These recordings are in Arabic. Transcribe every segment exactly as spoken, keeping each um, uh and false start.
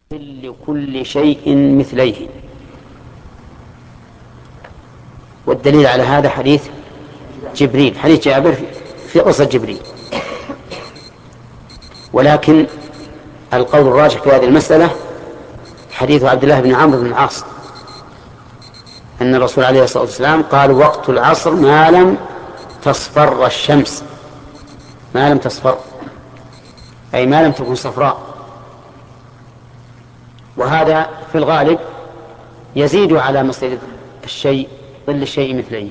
لكل شيء مثليه. والدليل على هذا حديث جبريل، حديث جابر في قصة جبريل. ولكن القول الراجح في هذه المسألة حديث عبد الله بن عمرو بن العاص أن الرسول عليه الصلاة والسلام قال: وقت العصر ما لم تصفر الشمس، ما لم تصفر أي ما لم تكن صفراء. وهذا في الغالب يزيد على مصير الشيء ظل الشيء مثليه،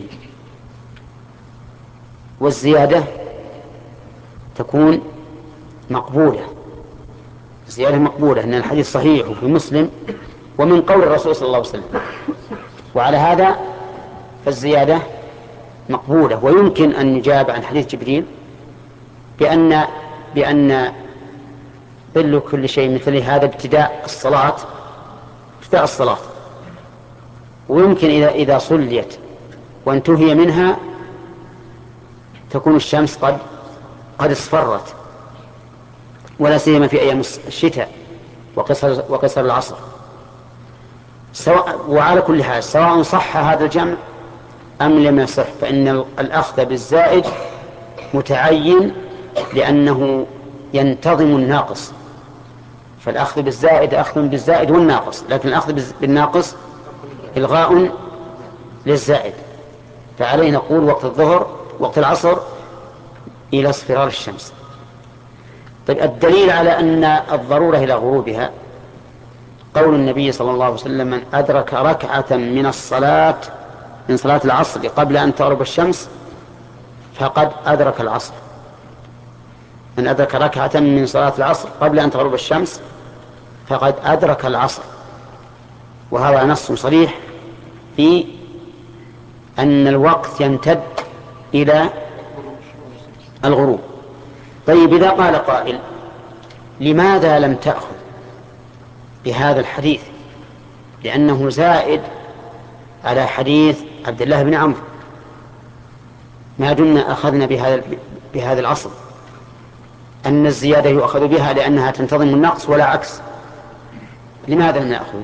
والزيادة تكون مقبولة، زيادة مقبولة، أن الحديث صحيح في مسلم ومن قول الرسول صلى الله عليه وسلم. وعلى هذا فالزيادة مقبولة. ويمكن أن يجاب عن حديث جبريل بأن بأن ظل كل شيء مثله هذا ابتداء الصلاة، ابتداء الصلاة. ويمكن إذا إذا صليت وانتهي منها تكون الشمس قد قد اصفرت، ولا سيما في أيام الشتاء وقصر وقصر العصر. سواء، وعلى كل حال سواء صح هذا الجمع أم لم يصح، فإن الأخذ بالزائد متعين لأنه ينتظم الناقص. فالأخذ بالزائد أخذ بالزائد والناقص، لكن الأخذ بالناقص إلغاء للزائد. فعليه نقول وقت الظهر وقت العصر إلى اصفرار الشمس. طيب، الدليل على أن الضرورة إلى غروبها قول النبي صلى الله عليه وسلم: من أدرك ركعة من الصلاة من صلاة العصر قبل أن تغرب الشمس فقد أدرك العصر. من أدرك ركعة من صلاة العصر قبل أن تغرب الشمس فقد أدرك العصر. وهذا نص صريح في أن الوقت يمتد إلى الغروب. طيب، إذا قال قائل: لماذا لم تأخذ بهذا الحديث؟ لأنه زائد على حديث عبد الله بن عمرو، ما دمنا أخذنا بهذا بهذا الأصل أن الزيادة يؤخذ بها لأنها تنتظم النقص ولا عكس. لماذا لم نأخذ؟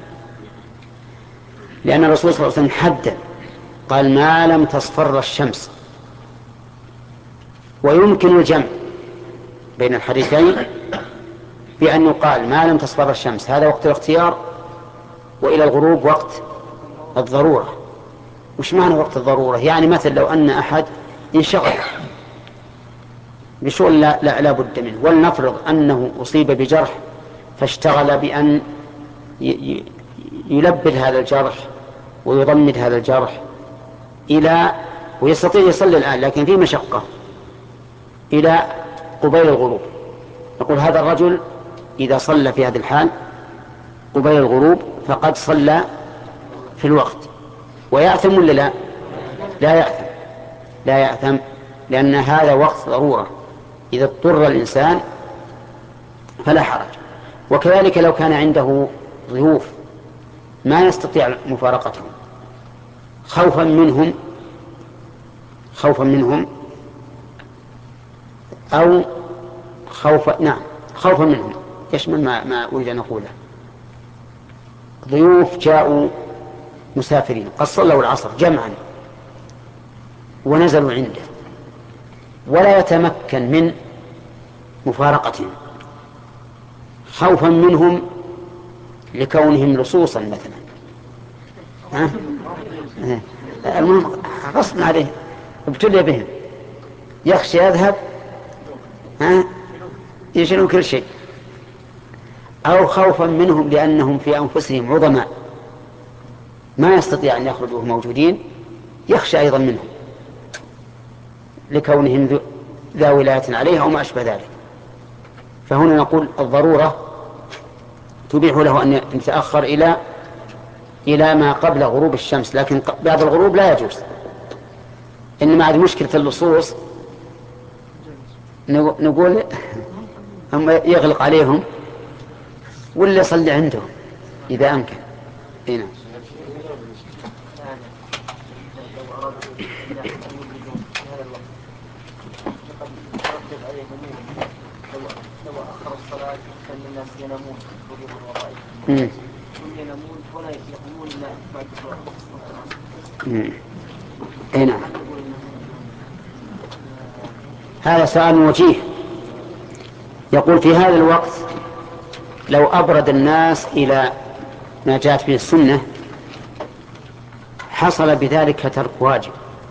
لأن الرسول صلى الله عليه وسلم حدد، قال: ما لم تصفر الشمس. ويمكن الجمع بين الحديثين بأن يقال: ما لم تصفر الشمس هذا وقت الاختيار، وإلى الغروب وقت الضرورة. وش معنى وقت الضرورة؟ يعني مثل لو أن أحد انشغل بشغل لا, لا, لا بد منه، ولنفرض أنه أصيب بجرح فاشتغل بأن يلبد هذا الجرح ويضمد هذا الجرح إلى ويستطيع يصلي الآن لكن في مشقة إلى قبيل الغروب. نقول: هذا الرجل إذا صلى في هذه الحال قبيل الغروب فقد صلى في الوقت. ويأثم ولا لا؟ لا يأثم، لا يأثم، لأن هذا وقت ضرورة، إذا اضطر الإنسان فلا حرج. وكذلك لو كان عنده ضيوف ما يستطيع مفارقتهم خوفا منهم خوفا منهم أو خوفا نعم خوفا منهم يشمل ما, ما أريد أن أقوله. ضيوف جاءوا مسافرين قد صلوا العصر جمعا ونزلوا عنده ولا يتمكن من مفارقتهم خوفا منهم لكونهم لصوصا مثلا، ها؟ المهم غصب عليه ابتلي بهم، يخشى يذهب ها يشيلون كل شيء، أو خوفا منهم لأنهم في أنفسهم عظماء ما يستطيع أن يخرجوا موجودين، يخشى أيضا منهم لكونهم ذا ولاية عليها وما أشبه ذلك. فهنا نقول الضرورة تبيح له أن يتأخر إلى إلى ما قبل غروب الشمس، لكن بعد الغروب لا يجوز. إنما هذه مشكلة اللصوص، نقول هم يغلق عليهم ولا يصلي عندهم إذا أمكن. هنا لو أخر الصلاة كان الناس ينامون هم ينامون ولا يقومون إلا بعد الظهر. أي نعم. هذا سؤال وجيه. يقول في هذا الوقت لو أبرد الناس إلى ما جاءت به السنة حصل بذلك ترك واجب،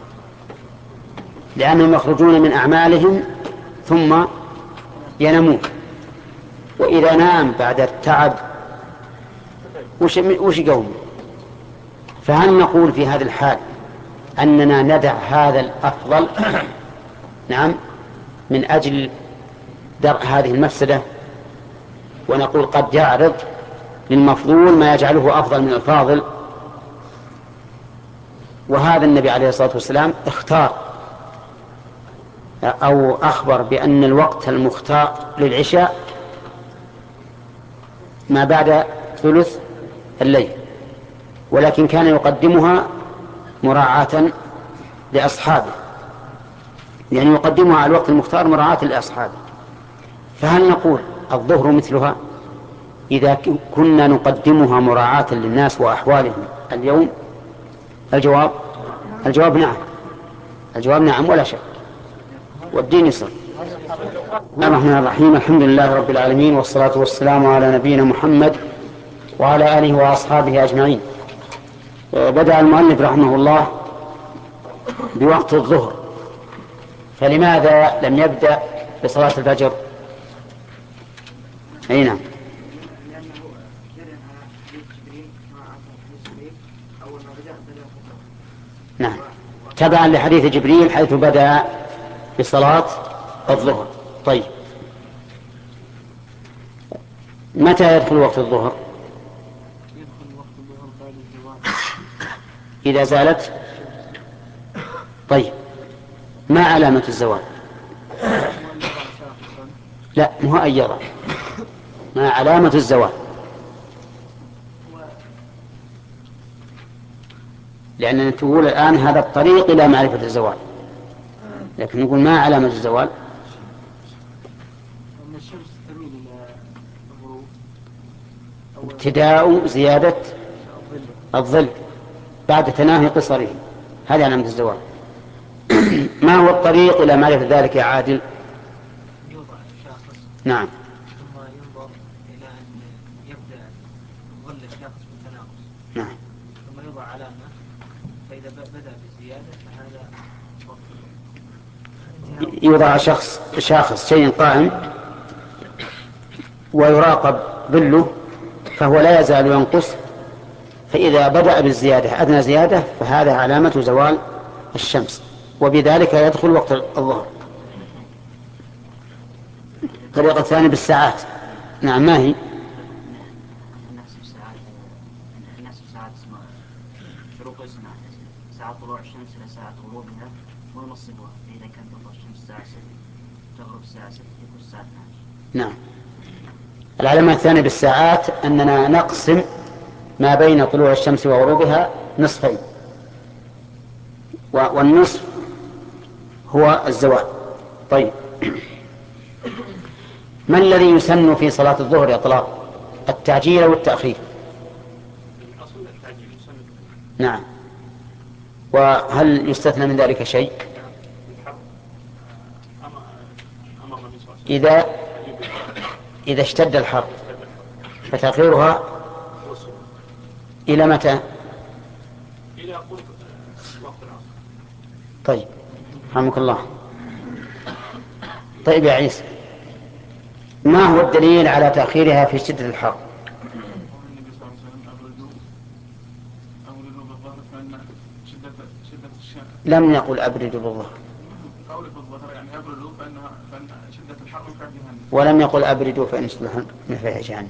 لأنهم يخرجون من أعمالهم ثم ينامون، وإذا نام بعد التعب وش, وش قوم؟ فهل نقول في هذا الحال أننا ندع هذا الأفضل نعم من أجل درء هذه المفسدة، ونقول قد يعرض للمفضول ما يجعله أفضل من الفاضل؟ وهذا النبي عليه الصلاة والسلام اختار أو أخبر بأن الوقت المختار للعشاء ما بعد ثلث الليل، ولكن كان يقدمها مراعاة لأصحابه، يعني يقدمها على الوقت المختار مراعاة لأصحابه. فهل نقول الظهر مثلها إذا كنا نقدمها مراعاة للناس وأحوالهم اليوم؟ الجواب الجواب نعم، الجواب نعم ولا شك، والدين يسر. الرحمن الرحيم، الحمد لله رب العالمين، والصلاة والسلام على نبينا محمد وعلى آله وأصحابه أجمعين. بدأ المؤلف رحمه الله بوقت الظهر، فلماذا لم يبدأ بصلاة الفجر؟ أي نعم. نعم، تبعا لحديث جبريل حيث بدأ بصلاة الظهر. طيب، متى يدخل وقت الظهر؟ يدخل وقت الظهر بعد الزوال إذا زالت. طيب، ما علامة الزوال؟ لا، مو أن يرى، ما علامة الزوال؟ لأننا تقول الآن هذا الطريق إلى معرفة الزوال، لكن نقول ما علامة الزوال؟ أن الشمس تميل إلى الغروب، ابتداء زيادة الظل بعد تناهي قصره، هذه علامة الزوال. ما هو الطريق إلى معرفة ذلك يا عادل؟ يوضع الشاخص، نعم، ثم ينظر إلى أن يبدأ ظل الشاخص بالتناقص، نعم، ثم يوضع علامة، فإذا بدأ بالزيادة فهذا وقت. يوضع شخص شاخص شيء قائم ويراقب ظله فهو لا يزال ينقص، فإذا بدأ بالزيادة أدنى زيادة فهذا علامة زوال الشمس، وبذلك يدخل وقت الظهر. الطريقة الثانية بالساعات. نعم، ما هي؟ نفس الساعات نفس الساعات اسمها شروق اسمها ساعة طلوع الشمس إلى ساعة غروبها ونصبها، إذا كانت تطلع الشمس الساعة ستة تغرب الساعة ستة تكون الساعة اثنتا عشرة. نعم. العلامة الثانية بالساعات أننا نقسم ما بين طلوع الشمس وغروبها نصفين، والنصف هو الزوال. طيب، ما الذي يسن في صلاة الظهر إطلاق؟ التعجيل أو التأخير؟ نعم. وهل يستثنى من ذلك شيء؟ إذا إذا اشتد الحر فتأخيرها إلى متى؟ إلى قرب وقت العصر. طيب، رحمك الله. طيب يا عيسى، ما هو الدليل على تأخيرها في شدة الحر؟ النبي صلى الله عليه وسلم أبردوا أبردوا بالظهر فإن شدة شدة الشمس. لم يقل أبردوا بالظهر. قول بالظهر يعني أبردوا فإن فإن شدة الحر في جهنم. ولم يقل أبردوا فإن شدة الحر في جهنم.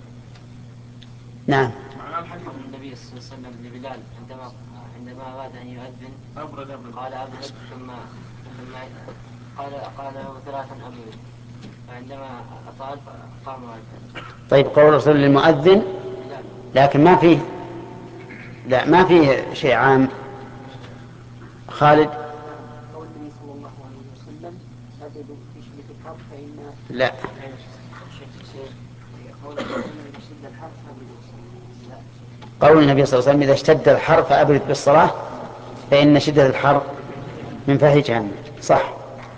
نعم. معنى الحديث النبي صلى الله عليه وسلم لبلال عندما عندما أراد أن يؤذن أبرد أبرد قال أبرد ثم ثم قال قال له ثلاثا أبرد، فعندما أطال فقام وأذن. طيب، قول الرسول للمؤذن، لكن ما فيه لا ما فيه شيء عام. خالد؟ قول النبي صلى الله عليه وسلم أبدوا في شدة الحر فإن لا، قول النبي صلى الله عليه قول النبي صلى الله عليه وسلم: إذا اشتد الحر فأبرد بالصلاة فإن شدة الحر من فحي جهنم. صح.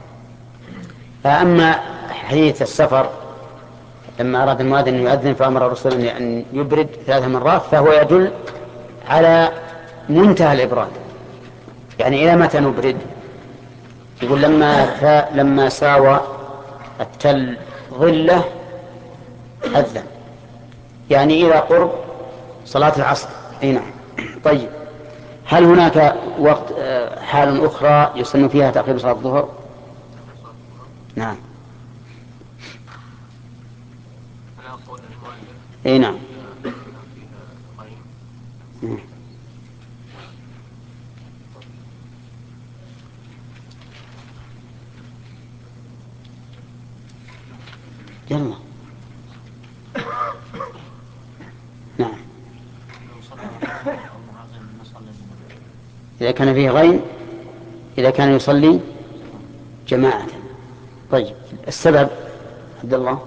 فأما حديث السفر لما أراد المؤذن أن يؤذن فأمر الرسول أن يبرد ثلاث مرات فهو يدل على منتهى الإبراد، يعني إلى متى نبرد؟ يقول لما لما ساوى التل ظله أذن، يعني إلى قرب صلاة العصر. أي نعم. طيب، هل هناك وقت حال أخرى يسن فيها تأخير صلاة الظهر؟ نعم. أي نعم. يلا. نعم. إذا كان فيه غيم، إذا كان يصلي جماعة. طيب، السبب عبد الله؟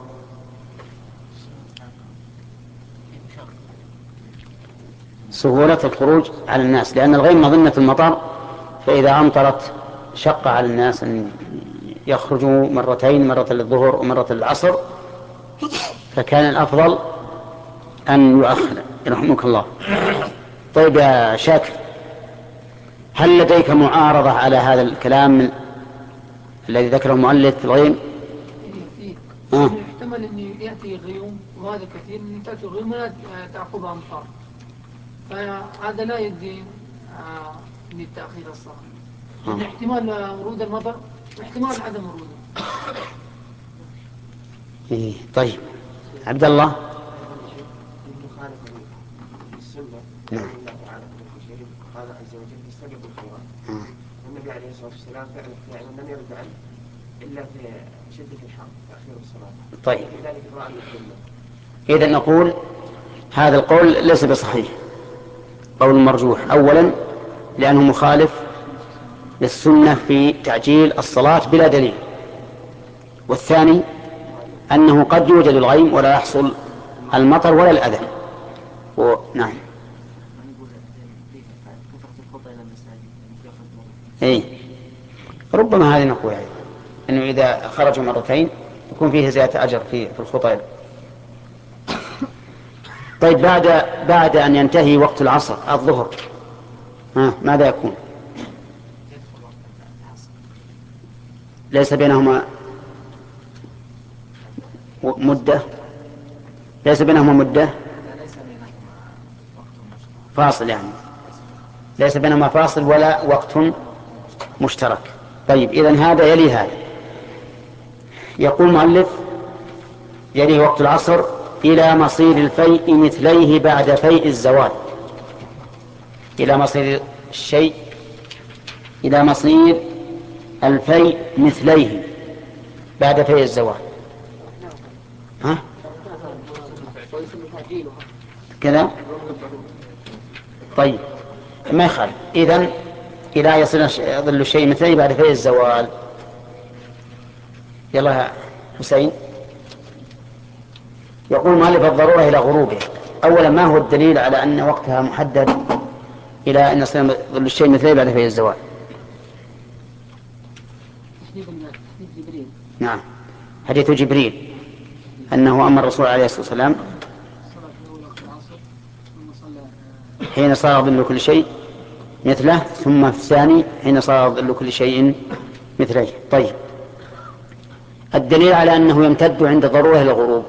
سهولة الخروج على الناس، لأن الغيم مظنة المطر، فإذا أمطرت شق على الناس أن يخرجوا مرتين، مرة للظهر ومرة للعصر، فكان الأفضل أن يؤخر. رحمك الله. طيب يا شاكر، هل لديك معارضة على هذا الكلام الذي ذكره المؤلف في الغيم؟ آه. يحتمل أن يأتي غيوم، وهذا كثير من تأتي غيوم تعقبها أمطار، فهذا لا يدين آه للتأخير الصلاة. آه. احتمال ورود المطر واحتمال عدم وروده. إيه. طيب عبد الله. نعم. قال عز وجل: استبقوا الخيرات. والنبي عليه الصلاة والسلام فعلا لم يرد عنه إلا في شدة الحر تأخير الصلاة. طيب، إذا نقول هذا القول ليس بصحيح، قول مرجوح. أولا لأنه مخالف للسنة في تعجيل الصلاة بلا دليل، والثاني أنه قد يوجد الغيم ولا يحصل المطر ولا الأذى. و... نعم. إيه. ربما هذه نقول يعني أنه إذا خرجوا مرتين يكون فيه زيادة أجر في في الخطى. طيب، بعد بعد أن ينتهي وقت العصر الظهر، ها ماذا يكون؟ ليس بينهما مدة، ليس بينهما مدة فاصل، يعني ليس بينهما فاصل ولا وقت مشترك. طيب، إذن هذا يلي هذا. يقول المؤلف: يلي وقت العصر إلى مصير الفيء مثليه بعد فيء الزوال. إلى مصير الشيء، إلى مصير الفيء مثليه بعد فيء الزوال. ها؟ كذا؟ طيب، ما يخالف. إذن إلى يصل ظل الشيء مثليه بعد فيء الزوال. يلا يا حسين. يقول مؤلف: الضرورة إلى غروبه. أولا، ما هو الدليل على أن وقتها محدد إلى أن يصل ظل الشيء مثليه بعد فيء الزوال؟ نعم، حديث جبريل أنه أمر الرسول عليه الصلاة والسلام حين صار ظل كل شيء مثله، ثم في الثاني حين صار ظل كل شيء مثله. طيب، الدليل على أنه يمتد عند ضرورة إلى الغروب.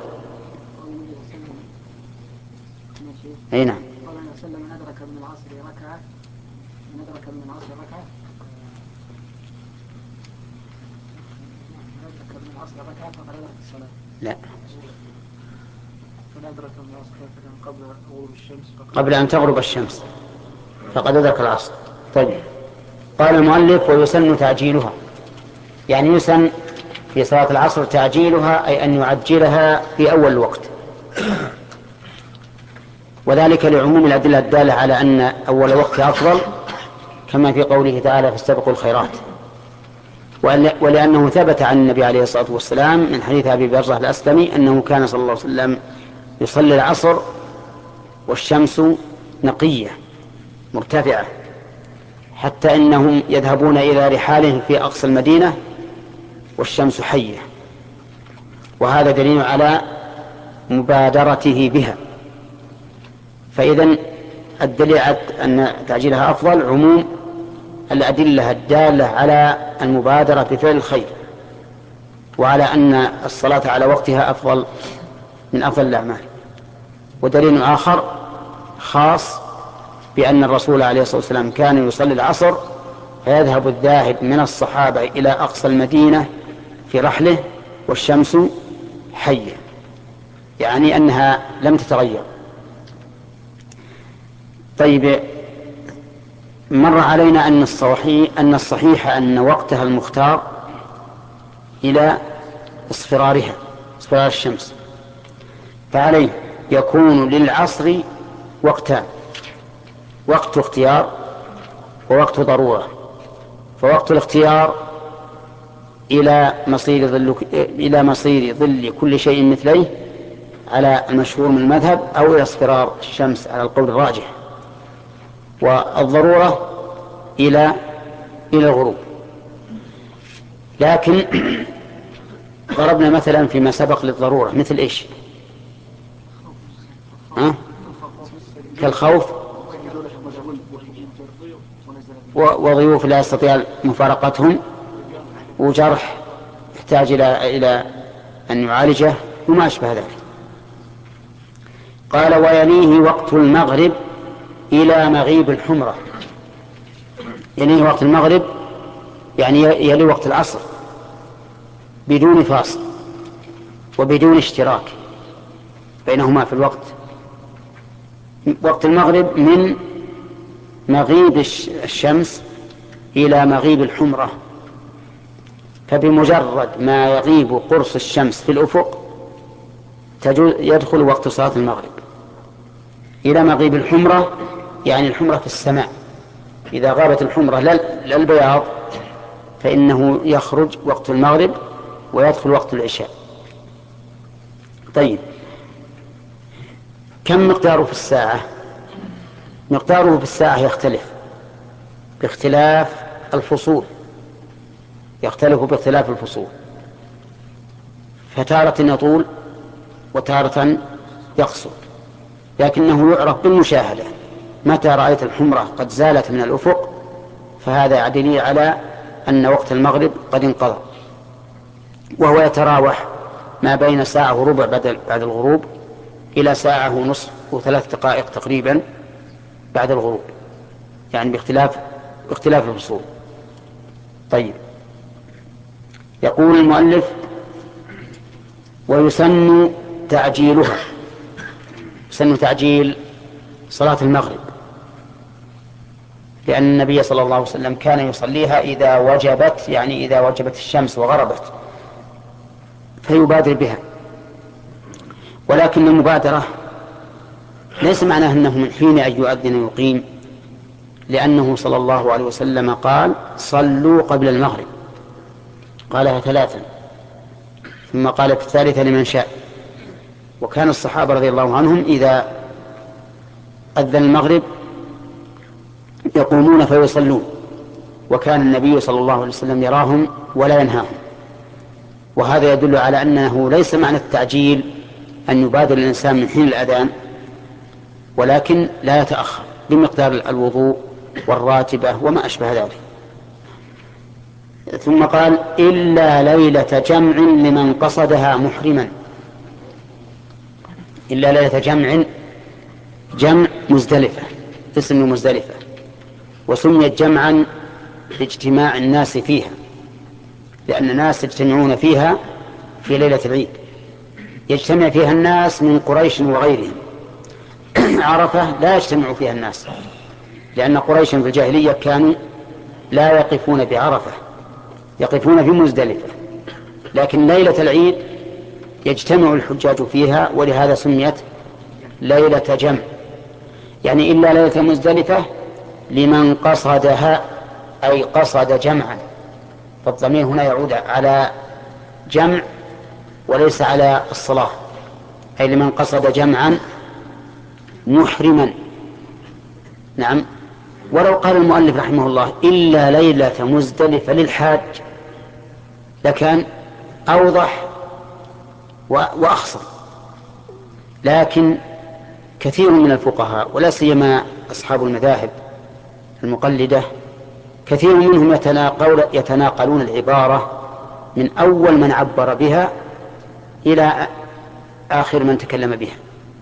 أي نعم. قال النبي صلى الله عليه وسلم: من أدرك من العصر ركعة من أدرك من العصر ركعة من أدرك من العصر ركعة فقد أدرك الصلاة. لا، من أدرك من العصر ركعة قبل غروب الشمس قبل أن تغرب الشمس فقد أدرك العصر. طيب، قال المؤلف: ويسن تعجيلها، يعني يسن في صلاة العصر تعجيلها، أي أن يعجلها في أول الوقت، وذلك لعموم الأدلة الدالة على أن أول وقت أفضل، كما في قوله تعالى: فاستبقوا الخيرات، ولأنه ثبت عن النبي عليه الصلاة والسلام من حديث أبي برزة الأسلمي أنه كان صلى الله عليه وسلم يصلي العصر والشمس نقية مرتفعة، حتى إنهم يذهبون إلى رحالهم في أقصى المدينة والشمس حية، وهذا دليل على مبادرته بها. فإذن الدليل على أن تعجيلها أفضل عموم الأدلة الدالة على المبادرة بفعل الخير، وعلى أن الصلاة على وقتها أفضل من أفضل الأعمال. ودليل آخر خاص بأن الرسول عليه الصلاة والسلام كان يصلي العصر فيذهب الذاهب من الصحابة إلى أقصى المدينة في رحله والشمس حية، يعني أنها لم تتغير. طيب، مر علينا أن الصحيح أن الصحيح أن وقتها المختار إلى اصفرارها، اصفرار الشمس، فعليه يكون للعصر وقتان: وقت اختيار ووقت ضرورة. فوقت الاختيار إلى مصير ظل إلى مصير ظل كل شيء مثليه على المشهور من المذهب، أو إلى اصفرار الشمس على القول الراجح. والضرورة إلى إلى الغروب. لكن ضربنا مثلا فيما سبق للضرورة مثل إيش؟ أه؟ كالخوف وضيوف لا يستطيع مفارقتهم، وجرح يحتاج إلى إلى أن يعالجه وما أشبه ذلك. قال: ويليه وقت المغرب إلى مغيب الحمرة. يليه وقت المغرب يعني يلي وقت العصر بدون فاصل وبدون اشتراك بينهما في الوقت. وقت المغرب من مغيب الشمس إلى مغيب الحمرة، فبمجرد ما يغيب قرص الشمس في الأفق يدخل وقت صلاة المغرب. إلى مغيب الحمرة يعني الحمرة في السماء. إذا غابت الحمرة للبياض فإنه يخرج وقت المغرب ويدخل وقت العشاء. طيب، كم مقداره في الساعة؟ مقداره في الساعة يختلف باختلاف الفصول، يختلف باختلاف الفصول، فتارة يطول وتارة يقصر، لكنه يعرف بالمشاهدة. متى رأيت الحمرة قد زالت من الأفق فهذا دليل على أن وقت المغرب قد انقضى، وهو يتراوح ما بين ساعة وربع بعد الغروب إلى ساعة ونصف وثلاث دقائق تقريبا بعد الغروب، يعني باختلاف باختلاف الفصول. طيب، يقول المؤلف: ويسن تعجيلها. يسن تعجيل صلاة المغرب، لأن النبي صلى الله عليه وسلم كان يصليها إذا وجبت، يعني إذا وجبت الشمس وغربت، فيبادر بها. ولكن المبادرة ليس معناه أنه من حين أن يؤذن ويقيم، لأنه صلى الله عليه وسلم قال: صلوا قبل المغرب، قالها ثلاثا، ثم قال في الثالثة لمن شاء. وكان الصحابة رضي الله عنهم إذا أذن المغرب يقومون فيصلون، وكان النبي صلى الله عليه وسلم يراهم ولا ينهاهم. وهذا يدل على أنه ليس معنى التعجيل أن يبادر الإنسان من حين الأذان، ولكن لا يتأخر بمقدار الوضوء والراتبة وما أشبه ذلك. ثم قال: إلا ليلة جمع لمن قصدها محرما. إلا ليلة جمع، جمع مزدلفة، اسم مزدلفة، وسميت جمعا لاجتماع الناس فيها، لأن الناس يجتمعون فيها في ليلة العيد، يجتمع فيها الناس من قريش وغيرهم. عرفة لا يجتمع فيها الناس، لأن قريش في الجاهلية كانوا لا يقفون بعرفة، يقفون في مزدلفة، لكن ليلة العيد يجتمع الحجاج فيها، ولهذا سميت ليلة جمع. يعني إلا ليلة مزدلفة لمن قصدها، أي قصد جمعا، فالضمير هنا يعود على جمع وليس على الصلاة، أي لمن قصد جمعا محرما. نعم. ولو قال المؤلف رحمه الله إلا ليلة مزدلفة للحاج لكان أوضح وأخصر، لكن كثير من الفقهاء ولا سيما أصحاب المذاهب المقلدة كثير منهم يتناقلون العبارة من أول من عبر بها إلى آخر من تكلم بها،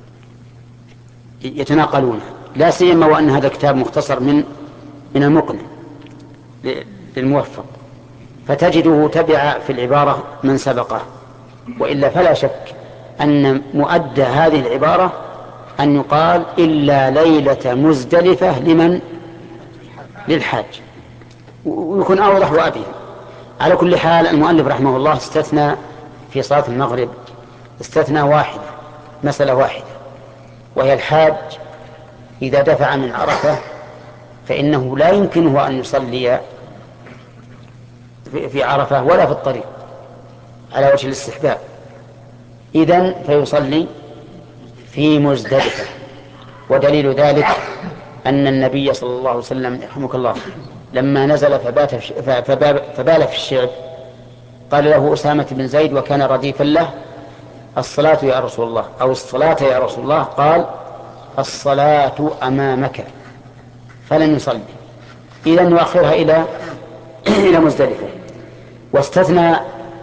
يتناقلونها، لا سيما وأن هذا الكتاب مختصر من من المقنع للموفق، فتجده تبع في العبارة من سبقه. وإلا فلا شك أن مؤدى هذه العبارة أن يقال إلا ليلة مزدلفة لمن للحاج، ويكون أوضح وأبين. على كل حال المؤلف رحمه الله استثنى في صلاة المغرب استثنى واحدة، مسألة واحدة، وهي الحاج إذا دفع من عرفة فإنه لا يمكنه أن يصلي في عرفة ولا في الطريق على وجه الاستحباب، إذن فيصلي في مزدلفة. ودليل ذلك أن النبي صلى الله عليه وسلم رحمك الله لما نزل فبات فبال في الشعب قال له أسامة بن زيد وكان رديفا له: الصلاة يا رسول الله، أو الصلاة يا رسول الله؟ قال: الصلاة أمامك، فلن يصلي، إذن يؤخرها إلى إلى مزدلفة. واستثنى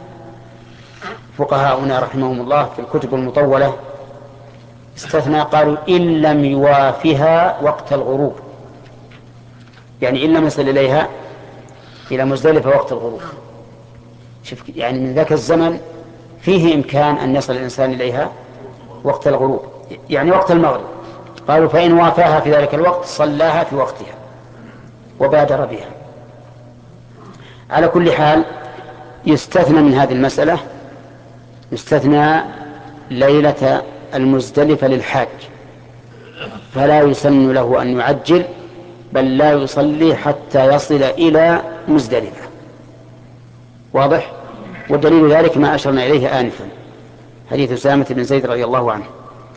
فقهاؤنا رحمهم الله في الكتب المطولة استثنى قالوا إن لم يوافها وقت الغروب، يعني إن لم يصل إليها إلى مزدلفة وقت الغروب. شوف يعني من ذاك الزمن فيه إمكان أن يصل الإنسان إليها وقت الغروب، يعني وقت المغرب. قالوا فإن وافاها في ذلك الوقت صلاها في وقتها وبادر بها. على كل حال يستثنى من هذه المسألة يستثنى ليلة المزدلفة للحاج، فلا يسن له أن يعجل، بل لا يصلي حتى يصل إلى مزدلفة. واضح؟ ودليل ذلك ما أشرنا إليه آنفا، حديث أسامة بن زيد رضي الله عنه.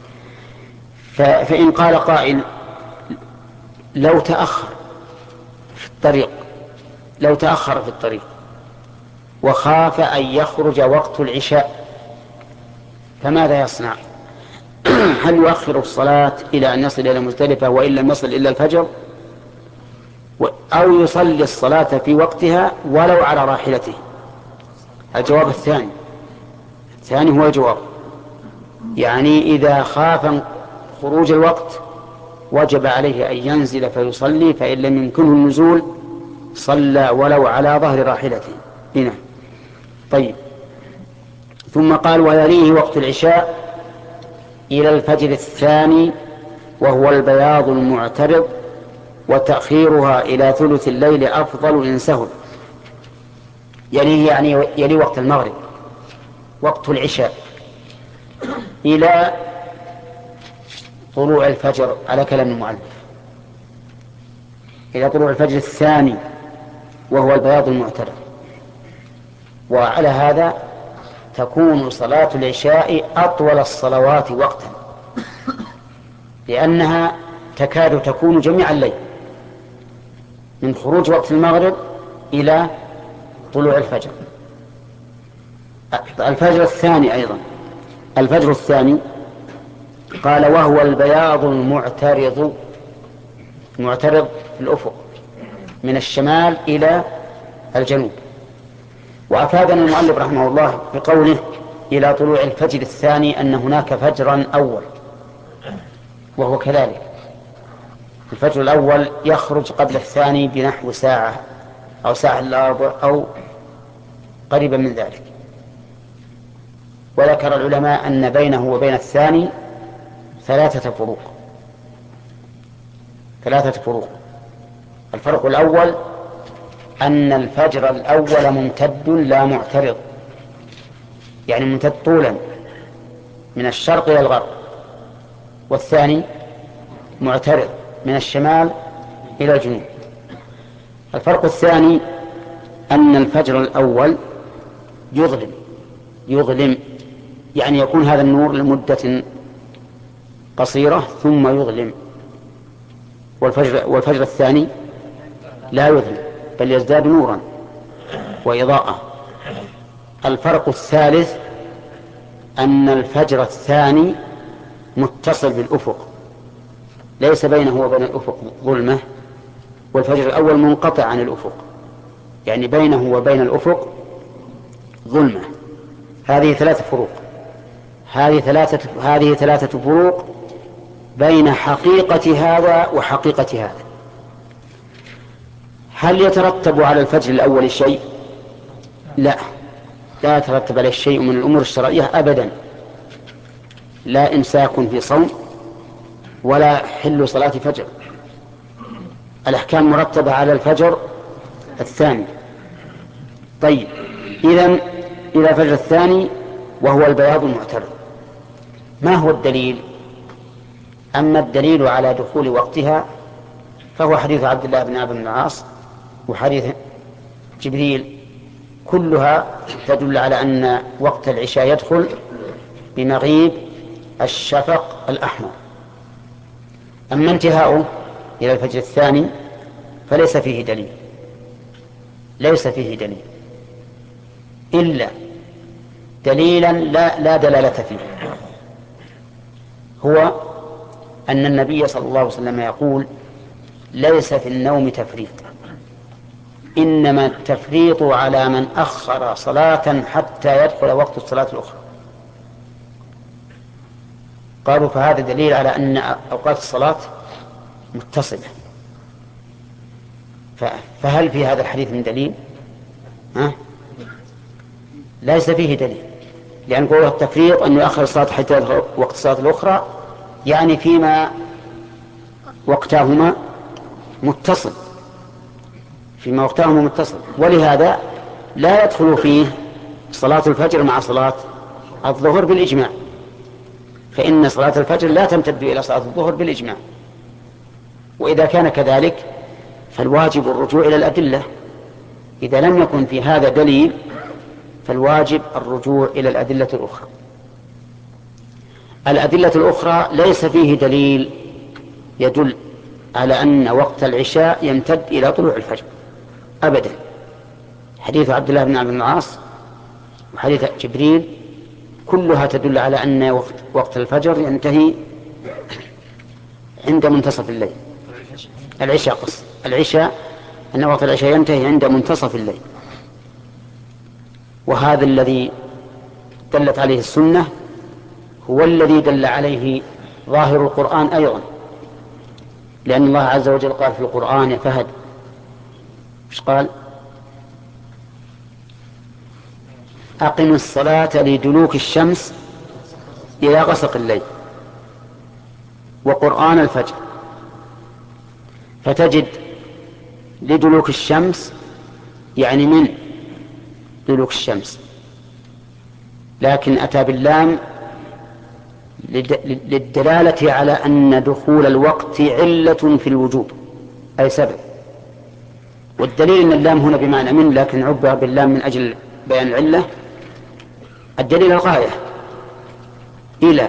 فإن قال قائل لو تأخر في الطريق لو تأخر في الطريق وخاف أن يخرج وقت العشاء فماذا يصنع؟ هل يؤخر الصلاة إلى أن يصل إلى مزدلفة وإن لم يصل إلا الفجر، أو يصلي الصلاة في وقتها ولو على راحلته؟ الجواب الثاني الثاني هو الجواب، يعني إذا خاف خروج الوقت وجب عليه أن ينزل فيصلي، فإن لم يمكنه النزول صلى ولو على ظهر راحلته. هنا طيب. ثم قال ويليه وقت العشاء إلى الفجر الثاني وهو البياض المعترض، وتأخيرها إلى ثلث الليل أفضل إن سهل. يليه يعني يلي وقت المغرب وقت العشاء إلى طلوع الفجر على كلام المؤلف، إلى طلوع الفجر الثاني وهو البياض المعترض. وعلى هذا تكون صلاة العشاء أطول الصلوات وقتا، لأنها تكاد تكون جميع الليل من خروج وقت المغرب إلى طلوع الفجر. الفجر الثاني أيضا الفجر الثاني قال وهو البياض المعترض، معترض في الأفق من الشمال إلى الجنوب. وأفادنا المؤلف رحمه الله بقوله إلى طلوع الفجر الثاني أن هناك فجرا أول، وهو كذلك. الفجر الأول يخرج قبل الثاني بنحو ساعة أو ساعة إلا ربع أو قريبا من ذلك. وذكر العلماء أن بينه وبين الثاني ثلاثة فروق ثلاثة فروق الفرق الأول أن الفجر الأول ممتد لا معترض، يعني ممتد طولا من الشرق إلى الغرب، والثاني معترض من الشمال إلى الجنوب. الفرق الثاني أن الفجر الأول يظلم يظلم يعني يكون هذا النور لمدة قصيرة ثم يظلم. والفجر, والفجر الثاني لا يظلم بل يزداد نورا وإضاءة. الفرق الثالث أن الفجر الثاني متصل بالأفق، ليس بينه وبين الأفق ظلمة، والفجر الأول منقطع عن الأفق، يعني بينه وبين الأفق ظلمة. هذه ثلاثة فروق، هذه ثلاثة هذه ثلاثة فروق بين حقيقة هذا وحقيقة هذا. هل يترتب على الفجر الأول شيء؟ لا، لا يترتب عليه شيء من الأمور الشرعية أبدا، لا إمساك في صوم ولا حل صلاة فجر. الأحكام مرتبة على الفجر الثاني. طيب، إذن إلى الفجر الثاني وهو البياض المعترض، ما هو الدليل؟ أما الدليل على دخول وقتها فهو حديث عبد الله بن عمرو بن العاص وحديث جبريل، كلها تدل على أن وقت العشاء يدخل بمغيب الشفق الأحمر. أما انتهاؤه إلى الفجر الثاني فليس فيه دليل، ليس فيه دليل إلا دليلا لا, لا دلالة فيه، هو أن النبي صلى الله عليه وسلم يقول: ليس في النوم تفريط، إنما التفريط على من أخر صلاة حتى يدخل وقت الصلاة الأخرى. قالوا فهذا دليل على أن أوقات الصلاة متصلة. فهل في هذا الحديث من دليل؟ ها؟ ليس فيه دليل، لأن قوله التفريط أن يؤخر الصلاة حتى يدخل وقت الصلاة الأخرى يعني فيما وقتهما متصل، فيما وقتهما متصل، ولهذا لا يدخل فيه صلاة الفجر مع صلاة الظهر بالإجماع، فإن صلاة الفجر لا تمتد إلى صلاة الظهر بالإجماع. وإذا كان كذلك فالواجب الرجوع إلى الأدلة، إذا لم يكن في هذا دليل فالواجب الرجوع إلى الأدلة الأخرى. الأدلة الأخرى ليس فيه دليل يدل على أن وقت العشاء يمتد إلى طلوع الفجر أبدا. حديث عبد الله بن عمرو بن العاص وحديث جبريل كلها تدل على أن وقت, وقت الفجر ينتهي عند منتصف الليل. العشاء قص العشاء أن وقت العشاء ينتهي عند منتصف الليل، وهذا الذي دلت عليه السنة هو الذي دل عليه ظاهر القرآن أيضا، لأن الله عز وجل قال في القرآن: يا فهد، إيش قال؟ أقم الصلاة لدلوك الشمس إلى غسق الليل وقرآن الفجر. فتجد لدلوك الشمس يعني من دلوك الشمس، لكن أتى باللام للدلالة على أن دخول الوقت علة في الوجوب، أي سبب. والدليل أن اللام هنا بمعنى من، لكن عبر باللام من أجل بيان العلة. الدليل الغاية إلى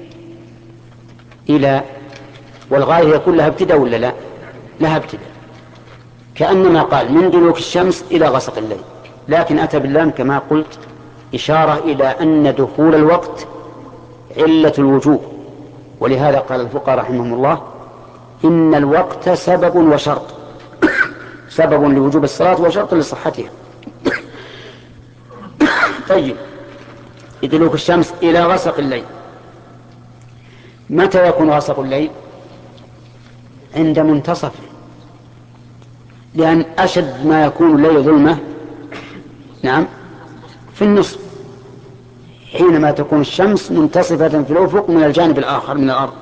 إلى والغاية يكون لها ابتداء ولا لا؟ لها ابتداء، كأنما قال من دلوك الشمس إلى غسق الليل، لكن أتى باللام كما قلت إشارة إلى أن دخول الوقت علة الوجوب. ولهذا قال الفقهاء رحمهم الله: إن الوقت سبب وشرط، سبب لوجوب الصلاة وشرط لصحتها. طيب، يدلوك الشمس إلى غسق الليل. متى يكون غسق الليل؟ عند منتصفه، لأن أشد ما يكون الليل ظلمة نعم في النصف، حينما تكون الشمس منتصفة في الأفق من الجانب الآخر من الأرض،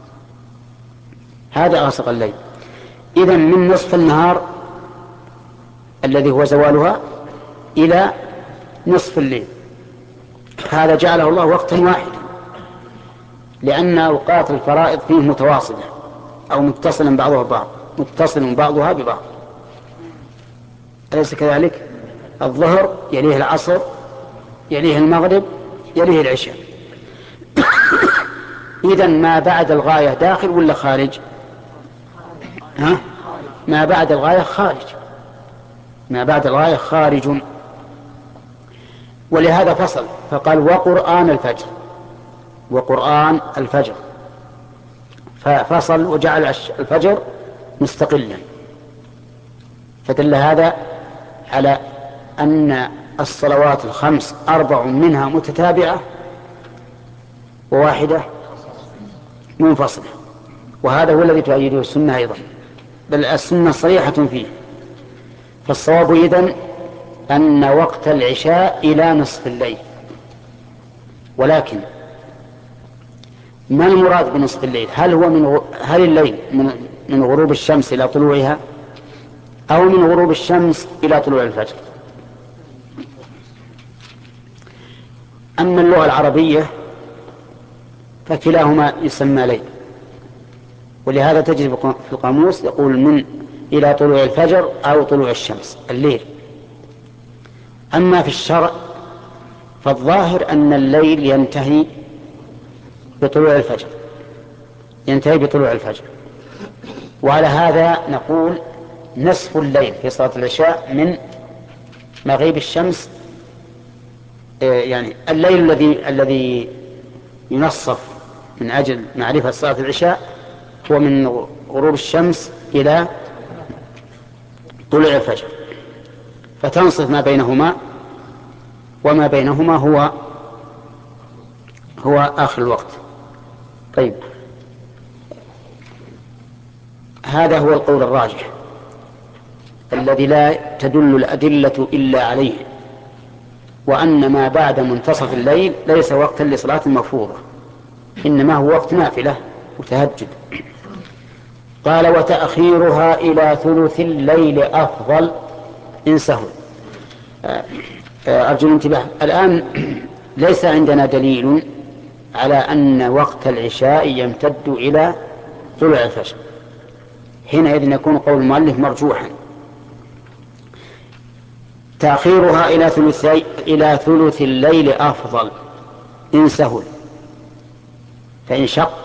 هذا غسق الليل. إذن من نصف النهار الذي هو زوالها إلى نصف الليل، هذا جعله الله وقتا واحدا، لأن أوقات الفرائض فيه متواصلة أو متصلا بعضها ببعض، متصل بعضها ببعض، أليس كذلك؟ الظهر يليه العصر يليه المغرب يليه العشاء. إذن ما بعد الغاية داخل ولا خارج؟ ها؟ ما بعد الغاية خارج، ما بعد الغاية خارج. ولهذا فصل فقال وقرآن الفجر، وقرآن الفجر، ففصل وجعل الفجر مستقلا، فدل هذا على أن الصلوات الخمس أربع منها متتابعة وواحدة منفصلة، وهذا هو الذي تؤيده السنة أيضا، بل السنة صريحة فيه. فالصواب إذن أن وقت العشاء إلى نصف الليل، ولكن ما المراد بنصف الليل؟ هل هو من هل الليل من من غروب الشمس إلى طلوعها أو من غروب الشمس إلى طلوع الفجر؟ أما اللغة العربية فكلاهما يسمى ليل، ولهذا تجد في القاموس يقول من إلى طلوع الفجر أو طلوع الشمس الليل. أما في الشرع فالظاهر أن الليل ينتهي بطلوع الفجر، ينتهي بطلوع الفجر. وعلى هذا نقول نصف الليل في صلاة العشاء من مغيب الشمس، يعني الليل الذي الذي ينصف من أجل معرفة صلاة العشاء هو من غروب الشمس إلى طلوع الفجر، فتنصف ما بينهما، وما بينهما هو هو آخر الوقت. طيب، هذا هو القول الراجح الذي لا تدل الأدلة إلا عليه، وأن ما بعد منتصف الليل ليس وقتا لصلاة مفروضة، إنما هو وقت نافلة وتهجد. قال وتأخيرها إلى ثلث الليل أفضل إن سهل. أرجو الانتباه، الآن ليس عندنا دليل على أن وقت العشاء يمتد إلى طلوع الفجر، حينئذ يكون قول المؤلف مرجوحا. تأخيرها إلى ثلث إلى ثلث الليل أفضل إن سهل، فإن شق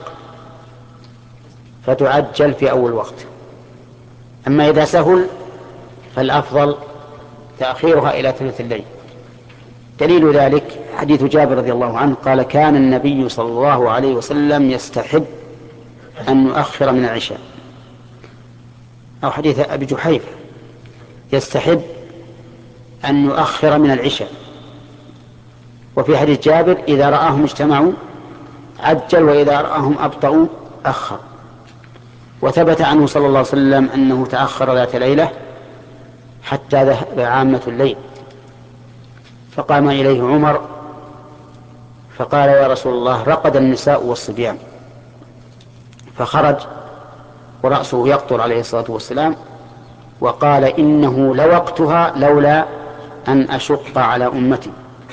فتعجل في أول وقت، أما إذا سهل فالأفضل تأخيرها إلى ثلث الليل. دليل ذلك حديث جابر رضي الله عنه قال كان النبي صلى الله عليه وسلم يستحب أن يؤخر من العشاء، أو حديث أبي جحيفة يستحب أن يؤخر من العشاء، وفي حديث جابر إذا رآهم اجتمعوا عجل وإذا رآهم أبطأوا أخر. وثبت عنه صلى الله عليه وسلم أنه تأخر ذات ليلة حتى ذهب عامة الليل، فقام إليه عمر فقال يا رسول الله رقد النساء والصبيان، فخرج ورأسه يقطر عليه الصلاة والسلام وقال إنه لوقتها لولا أن أشق على أمتي.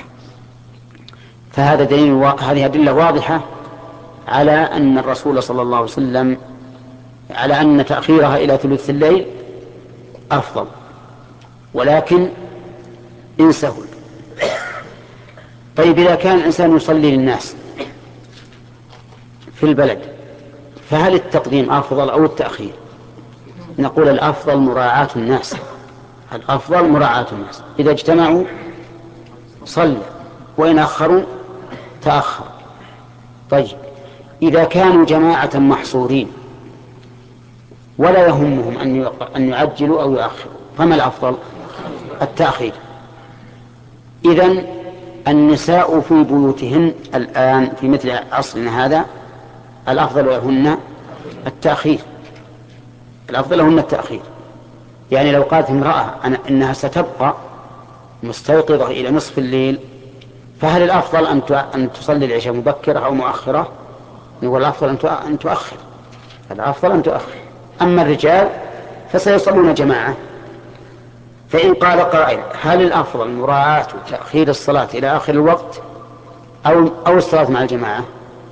فهذا دليل و... هذه أدلة واضحة على أن الرسول صلى الله عليه وسلم على أن تأخيرها إلى ثلث الليل أفضل، ولكن إن سهل. طيب، إذا كان الإنسان يصلي للناس في البلد فهل التقديم أفضل أو التأخير؟ نقول الأفضل مراعاة الناس، الأفضل مراعاة الناس، إذا اجتمعوا صلى وإن أخروا تأخر. طيب، إذا كانوا جماعة محصورين ولا يهمهم أن يعجلوا أو يؤخروا فما الأفضل؟ التأخير. إذن النساء في بيوتهن الآن في مثل عصرنا هذا الأفضل لهن التأخير، الأفضل لهن التأخير. يعني لو قالت امرأة أنها ستبقى مستيقظة إلى نصف الليل فهل الأفضل أن تصلي العشاء مبكرة أو مؤخرة؟ نقول الأفضل أن تؤخر، الأفضل أن تؤخر. أما الرجال فسيصلون جماعة. فإن قال قائل هل الأفضل مراعاة تأخير الصلاة إلى آخر الوقت أو أو الصلاة مع الجماعة؟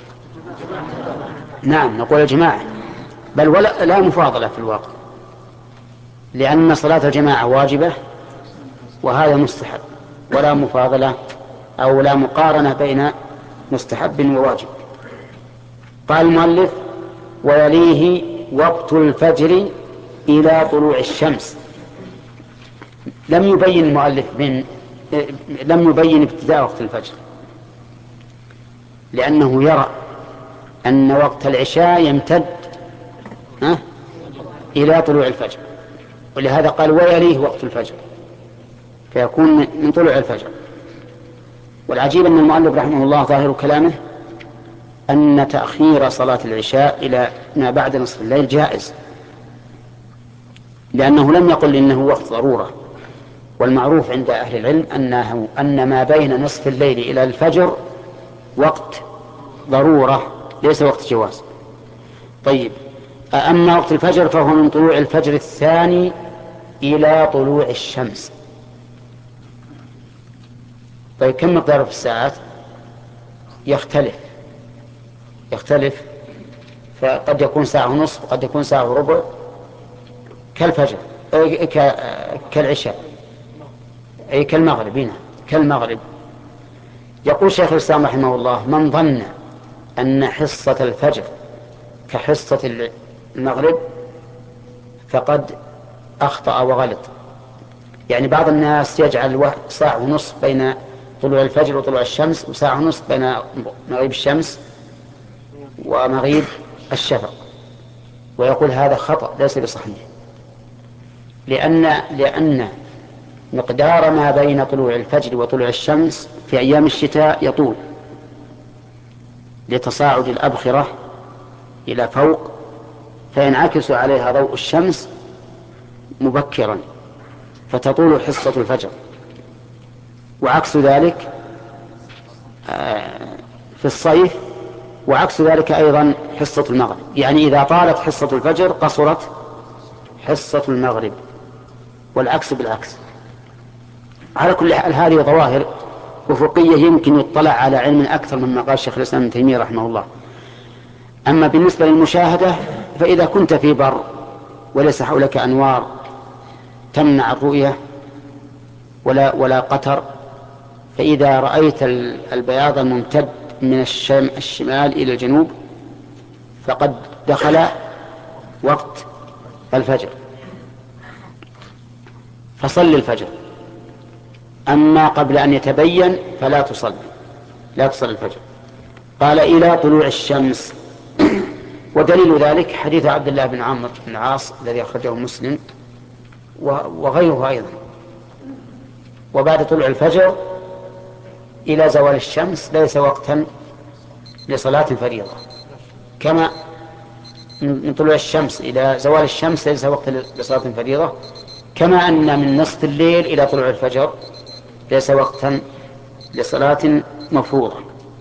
نعم، نقول الجماعة، بل ولا لا مفاضلة في الوقت، لأن صلاة الجماعة واجبة وهذا مستحب، ولا مفاضلة أو لا مقارنة بين مستحب وواجب. قال المؤلف ويليه وقت الفجر إلى طلوع الشمس. لم يبين المؤلف من لم يبين ابتداء وقت الفجر، لأنه يرى أن وقت العشاء يمتد إلى طلوع الفجر، ولهذا قال ويليه وقت الفجر، فيكون من طلوع الفجر. والعجيب أن المؤلف رحمه الله ظاهر كلامه أن تأخير صلاة العشاء إلى ما بعد نصف الليل جائز، لأنه لم يقل إنه وقت ضرورة. والمعروف عند أهل العلم أنه أن ما بين نصف الليل إلى الفجر وقت ضرورة ليس وقت جواز. طيب، أما وقت الفجر فهو من طلوع الفجر الثاني إلى طلوع الشمس. طيب، كم مقداره في الساعات؟ يختلف يختلف فقد يكون ساعة ونصف وقد يكون ساعة وربع كالفجر كالعشاء أي كالمغرب. هنا كالمغرب. يقول شيخ الإسلام رحمه الله من ظن أن حصة الفجر كحصة المغرب فقد أخطأ وغلط. يعني بعض الناس يجعل ساعة ونصف بين طلوع الفجر وطلوع الشمس وساعة ونصف بين مغيب الشمس ومغيب الشفق، ويقول هذا خطأ ليس بصحيح، لأن لأن مقدار ما بين طلوع الفجر وطلوع الشمس في أيام الشتاء يطول لتصاعد الأبخرة إلى فوق فينعكس عليها ضوء الشمس مبكرا فتطول حصة الفجر، وعكس ذلك في الصيف، وعكس ذلك أيضا حصة المغرب. يعني إذا طالت حصة الفجر قصرت حصة المغرب، والعكس بالعكس. على كل حال هذه ظواهر أفقية يمكن يطلع على علم أكثر مما قال شيخ الإسلام ابن تيمية رحمه الله. أما بالنسبة للمشاهدة فإذا كنت في بر وليس حولك أنوار تمنع الرؤية ولا ولا قطر، فإذا رأيت البياض الممتد من الشمال إلى الجنوب فقد دخل وقت الفجر فصل الفجر. أما قبل أن يتبين فلا تصل لا تصل الفجر. قال إلى طلوع الشمس. ودليل ذلك حديث عبد الله بن عمرو بن العاص الذي أخرجه مسلم وغيره أيضا. وبعد طلوع الفجر إلى زوال الشمس ليس وقتا لصلاة فريضة، كما من طلوع الشمس إلى زوال الشمس ليس وقتا لصلاة فريضة، كما أن من نصف الليل إلى طلوع الفجر ليس وقتا لصلاة مفروضة.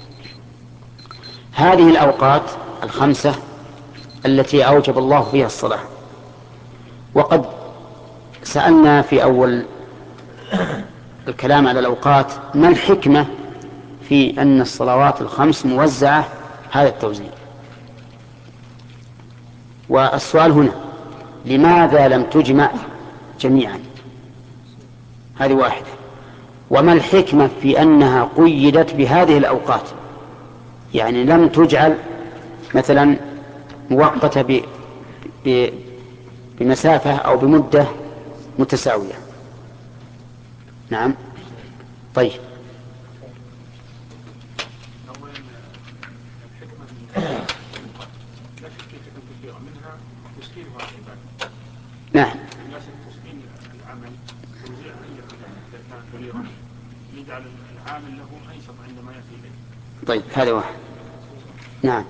هذه الأوقات الخمسة التي أوجب الله فيها الصلاة. وقد سألنا في أول الكلام على الأوقات ما الحكمة في أن الصلوات الخمس موزعة هذا التوزيع. والسؤال هنا لماذا لم تجمع جميعا؟ هذه واحدة. وما الحكمة في أنها قيدت بهذه الأوقات، يعني لم تجعل مثلا مؤقتة ب... ب... بمسافة أو بمدة متساوية. نعم. طيب، نعم. يجعل العامل له أنشط عندما يأتي إليه. طيب، هذا واحد. نعم.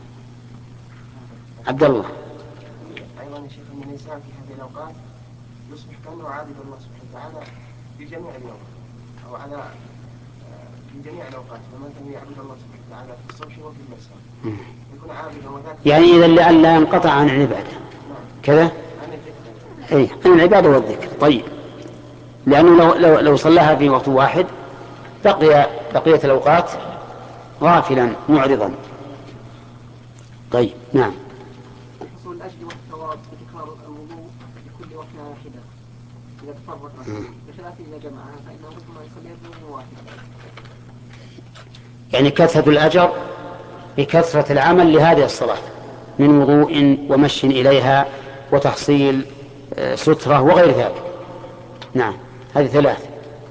عبد الله. أيضا يا شيخ أن الإنسان في هذه الأوقات يصبح كأنه عابد الله سبحانه وتعالى في جميع اليوم أو على في جميع الأوقات، فمثلا يعبد الله سبحانه وتعالى في الصبح وفي المساء يكون عابدا وذاك. يعني إذا لئلا ينقطع عن العبادة. نعم. كذا. أي عن العبادة والذكر. طيب، لأنه لو لو, لو صلاها في وقت واحد بقي بقية الأوقات غافلا معرضا. طيب، نعم. حصول الأجر والثواب بتكرار الوضوء لكل وقت واحدة إذا تفرق بخلاف إذا جمعها فإنه ربما يصلي الوضوء واحد. يعني كثرة الأجر بكثرة العمل لهذه الصلاة من وضوء ومشي إليها وتحصيل سترة وغير ذلك. نعم، هذه ثلاث.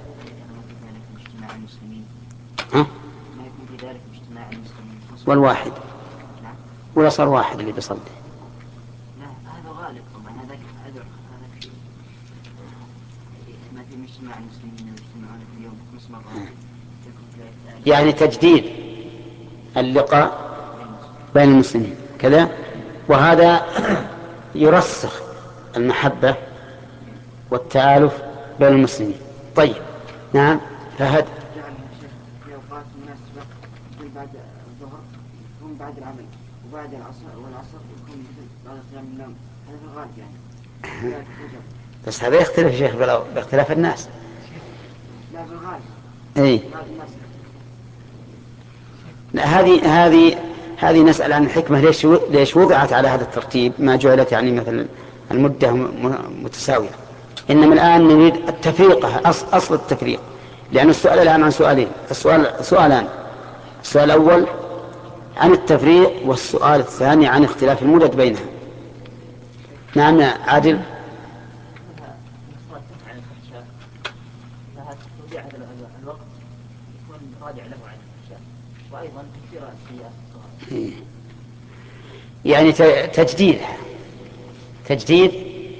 ها؟ والواحد ولا صار واحد اللي بيصلي؟ لا هذا غالب طبعا، هذا أدعو ما في مجتمع المسلمين يجتمعون في اليوم خمس مرات. يعني تجديد اللقاء بين المسلمين كذا، وهذا يرسخ المحبة والتآلف بين المسلمين. طيب نعم فهد. جعل في أوقات مناسبة مثل بعد الظهر يكون بعد العمل، وبعد العصر والعصر يكون مثل بعد قيام النوم، هذا في الغالب يعني. بس هذا يختلف يا شيخ باختلاف الناس. لا في الغالب. اي هذه هذه هذه نسأل عن الحكمة، ليش ليش وضعت على هذا الترتيب، ما جعلت يعني مثل المدة متساوية. إنما الآن نريد التفريقة، أصل التفريق، لأن السؤال الآن عن سؤالين، السؤال سؤالان، السؤال الأول عن التفريق، والسؤال الثاني عن اختلاف المدد بينها. نعم عادل. وأيضا كثير السيئات يعني تجديد تجديد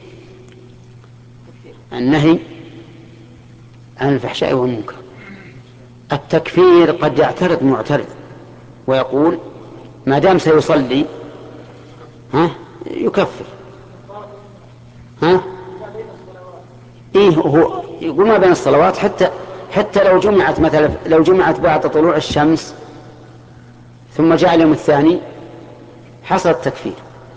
النهي عن الفحشاء والمنكر. التكفير قد يعترض معترض ويقول ما دام سيصلي ها يكفر، ها إيه هو يقول ما بين الصلوات، حتى حتى لو جمعت مثلا لو جمعت بعد طلوع الشمس ثم جاء اليوم الثاني حصل التكفير.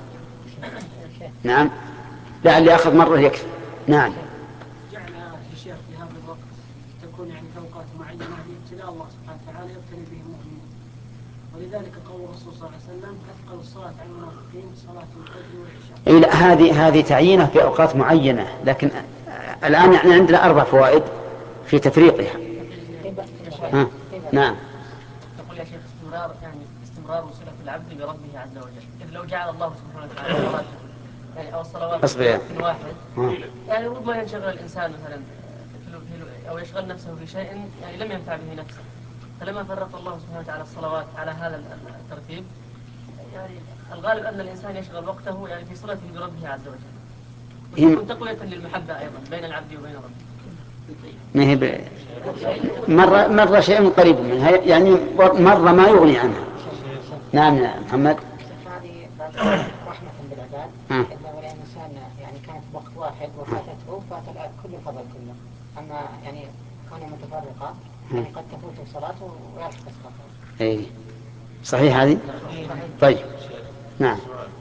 نعم لا، اللي أخذ مرة يكفي. نعم. جعل الشيخ في هذا الوقت تكون يعني في أوقات معينة لابتلاء الله سبحانه وتعالى يبتلي به المؤمنين، ولذلك قول الرسول صلى الله عليه وسلم أثقل الصلاة على المنافقين صلاة الفجر والعشاء. إيه لا، هذه هذه تعيينه في أوقات معينة، لكن الآن يعني عندنا أربع فوائد في تفريقها. ها. نعم. يقول يا شيخ استمرار يعني استمرار صلة العبد بربه عز وجل، إذ لو جعل الله سبحانه وتعالى صلاته يعني أو الصلوات في وقت واحد يعني ربما ينشغل الإنسان مثلا أو يشغل نفسه بشيء يعني لم ينفع به نفسه، فلما فرق الله سبحانه وتعالى الصلوات على هذا الترتيب يعني الغالب أن الإنسان يشغل وقته يعني في صلته بربه عز وجل، وتكون تقوية للمحبة أيضا بين العبد وبين ربه. ما هي ب... مرة مرة شيء قريب منها يعني مرة ما يغني عنها. نعم يا محمد. هذه رحمة بالعباد، إنه الإنسان يعني كانت وقت واحد وفاتته فات كل الفضل كله، أما يعني كونه متفرقة يعني قد تفوت الصلاة ويرحب الصلاة. إيه صحيح هذه. طيب نعم.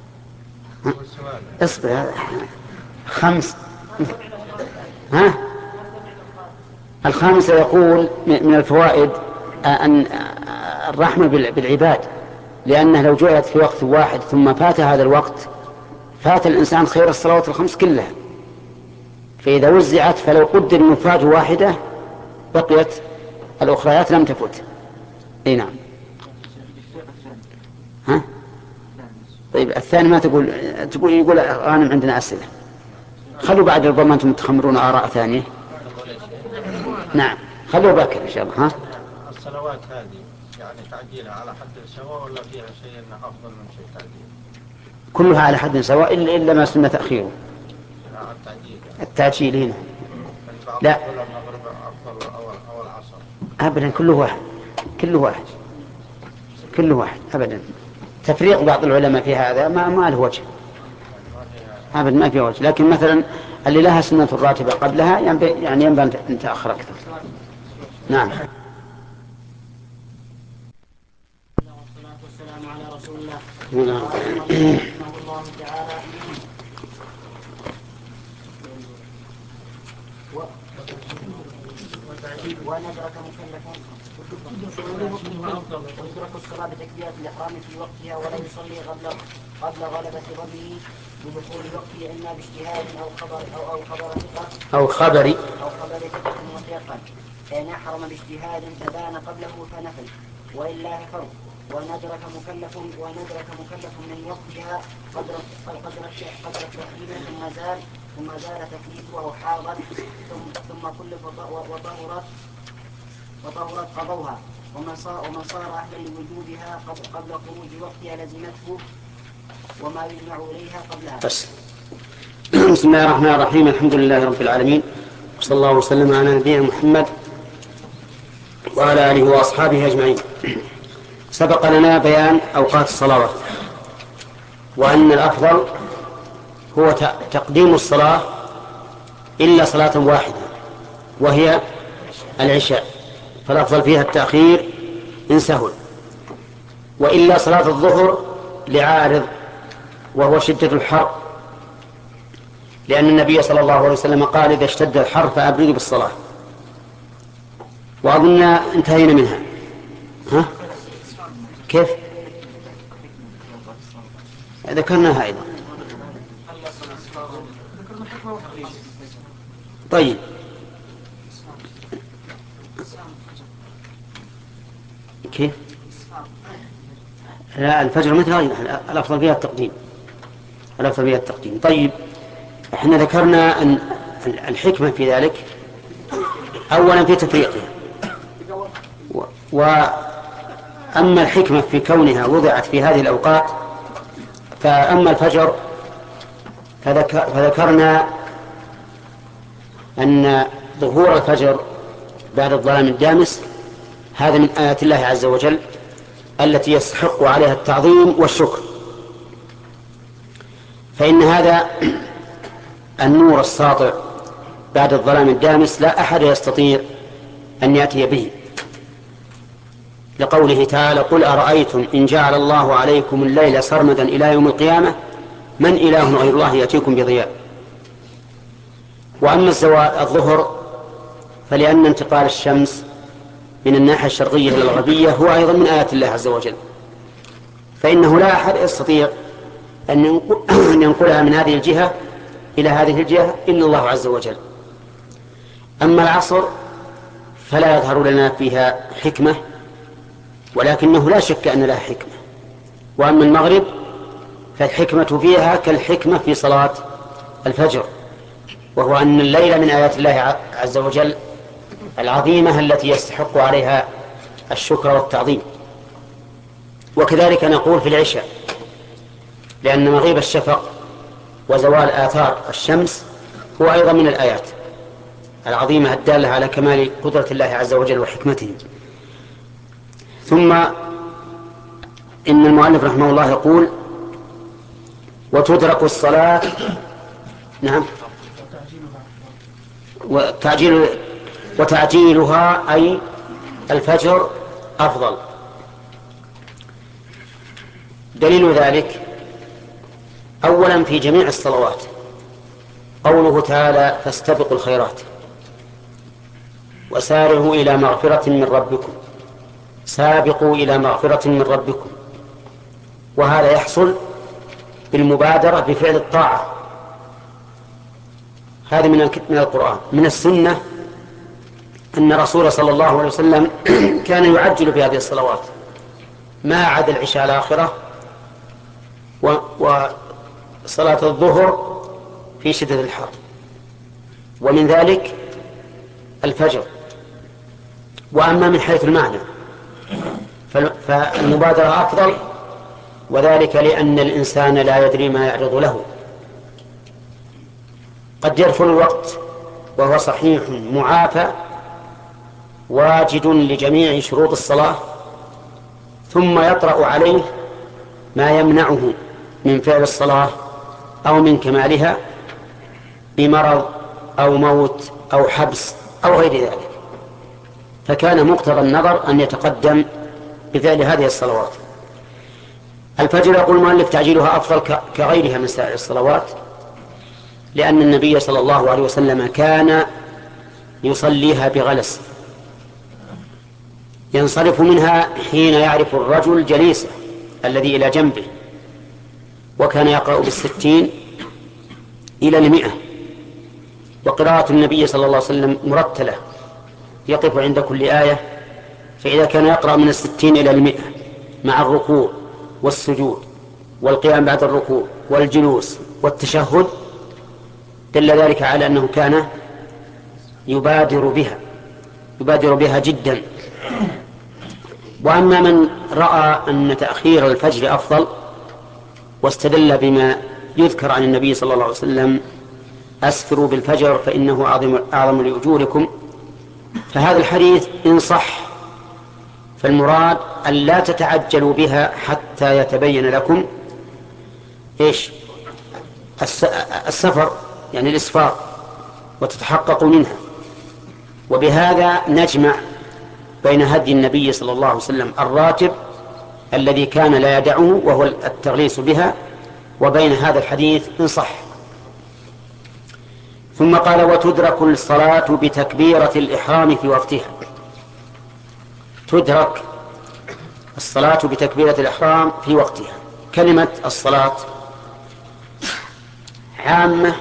اصبر خمس. ها الخامسة يقول من الفوائد أن الرحمة بالعباد، لأنه لو جعلت في وقت واحد ثم فات هذا الوقت فات الإنسان خير الصلوات الخمس كلها، فإذا وزعت فلو قدر أن فات واحدة بقيت الأخريات لم تفوت. أي نعم. ها؟ طيب الثاني ما تقول تقول يقول غانم عندنا أسئلة، خلوا بعد ربما أنتم تخمرون آراء ثانية. نعم خلوا باكر إن شاء الله. ها؟ الصلوات هذه يعني تعديلها على حد سواء ولا فيها شيء أنه أفضل من شيء تعديل؟ كلها على حد سواء إلا إلا ما سنة تأخيره. التعديل التعجيل هنا لا أفضل أو العصر أبدا، كله واحد كله واحد كله واحد أبدا. تفريق بعض العلماء في هذا ما ما له وجه أبدا، ما في وجه. لكن مثلا اللي لها سنة الراتبة قبلها يعني ينبغي أن تأخر أكثر. نعم. والصلاة والسلام على رسول الله. نعم. رحمه الله تعالى. ونذرك مكلفا ويدرك الصلاة بتكبيرة الإحرام في وقتها، ولا يصلي قبل قبل غلبة ظنه بدخول وقته إما باجتهاد أو خبر أو أو خبر ثقة أو خبري أو خبر ثقة متيقن، فإن أحرم باجتهاد فبان قبله فنفل، وإلا فرض وأن أدرك مكلف وأن أدرك مكلف من وقتها قدر قدر قدر التأكيد ثم زال ثم زال تكليفه أو حاضت ثم ثم كلف وطهرت وطهرت قضوها ومن صار ومن صار أهلا لوجودها قبل خروج وقتها لزمته وما يجمع إليها قبلها. بس. بسم الله الرحمن الرحيم. الحمد لله رب العالمين وصلى الله وسلم على نبينا محمد وعلى آله وأصحابه أجمعين. سبق لنا بيان أوقات الصلوات وأن الأفضل هو تقديم الصلاة إلا صلاة واحدة وهي العشاء، فالأفضل فيها التأخير إن سهل، وإلا صلاة الظهر لعارض وهو شدة الحر، لأن النبي صلى الله عليه وسلم قال إذا اشتد الحر فأبردوا بالصلاة. وأظن انتهينا منها. ها؟ كيف؟ ذكرناها أيضا. طيب كيف؟ لا الفجر مثل غيرها، الأفضل فيها التقديم الأفضل فيها التقديم. طيب احنا ذكرنا أن الحكمة في ذلك أولا في تفريقها، وأما الحكمة في كونها وضعت في هذه الأوقات، فأما الفجر فذكر فذكرنا أن ظهور الفجر بعد الظلام الدامس هذا من آيات الله عز وجل التي يستحق عليها التعظيم والشكر، فإن هذا النور الساطع بعد الظلام الدامس لا أحد يستطيع أن يأتي به، لقوله تعالى قل أرأيتم إن جعل الله عليكم الليل سرمدا إلى يوم القيامة من إله غير الله يأتيكم بضياء. وأما الظهر فلأن انتقال الشمس من الناحية الشرقية إلى الغربية هو أيضا من آيات الله عز وجل، فإنه لا أحد يستطيع أن ينقلها من هذه الجهة إلى هذه الجهة إلا الله عز وجل. أما العصر فلا يظهر لنا فيها حكمة، ولكنه لا شك أن لها حكمة. وأما المغرب فالحكمة فيها كالحكمة في صلاة الفجر، وهو أن الليل من آيات الله عز وجل العظيمة التي يستحق عليها الشكر والتعظيم. وكذلك نقول في العشاء، لأن مغيب الشفق وزوال آثار الشمس هو أيضا من الآيات العظيمة الدالة على كمال قدرة الله عز وجل وحكمته. ثم إن المؤلف رحمه الله يقول وتدرك الصلاة نعم وتعجيل وتعجيلها أي الفجر أفضل. دليل ذلك أولا في جميع الصلوات قوله تعالى فاستبقوا الخيرات وسارعوا إلى مغفرة من ربكم، سابقوا إلى مغفرة من ربكم، وهذا يحصل بالمبادرة بفعل الطاعة. هذا من من القرآن. من السنة أن الرسول صلى الله عليه وسلم كان يعجل في هذه الصلوات ما عدا العشاء الآخرة وصلاة الظهر في شدة الحر، ومن ذلك الفجر. وأما من حيث المعنى فالمبادرة أفضل، وذلك لأن الإنسان لا يدري ما يعرض له. قد يدخل الوقت وهو صحيح معافى واجد لجميع شروط الصلاة، ثم يطرأ عليه ما يمنعه من فعل الصلاة أو من كمالها بمرض أو موت أو حبس أو غير ذلك، فكان مقتضى النظر أن يتقدم بفعل هذه الصلوات. الفجر يقول المؤلف تعجيلها أفضل كغيرها من سائر الصلوات، لأن النبي صلى الله عليه وسلم كان يصليها بغلس، ينصرف منها حين يعرف الرجل جليسه الذي إلى جنبه، وكان يقرأ بالستين إلى المئة، وقراءة النبي صلى الله عليه وسلم مرتلة يقف عند كل آية، فإذا كان يقرأ من الستين إلى المئة مع الركوع والسجود والقيام بعد الركوع والجلوس والتشهد دل ذلك على أنه كان يبادر بها يبادر بها جدا. وأما من رأى أن تأخير الفجر أفضل واستدل بما يذكر عن النبي صلى الله عليه وسلم أسفروا بالفجر فإنه أعظم, أعظم لأجوركم، فهذا الحديث إن صح فالمراد أن لا تتعجلوا بها حتى يتبين لكم إيش السفر يعني الإسفار وتتحققوا منها. وبهذا نجمع بين هدي النبي صلى الله عليه وسلم الراتب الذي كان لا يدعه وهو التغليس بها وبين هذا الحديث إن صح. ثم قال وتدرك الصلاة بتكبيرة الإحرام في وقتها. تدرك الصلاة بتكبيرة الإحرام في وقتها. كلمة الصلاة عامة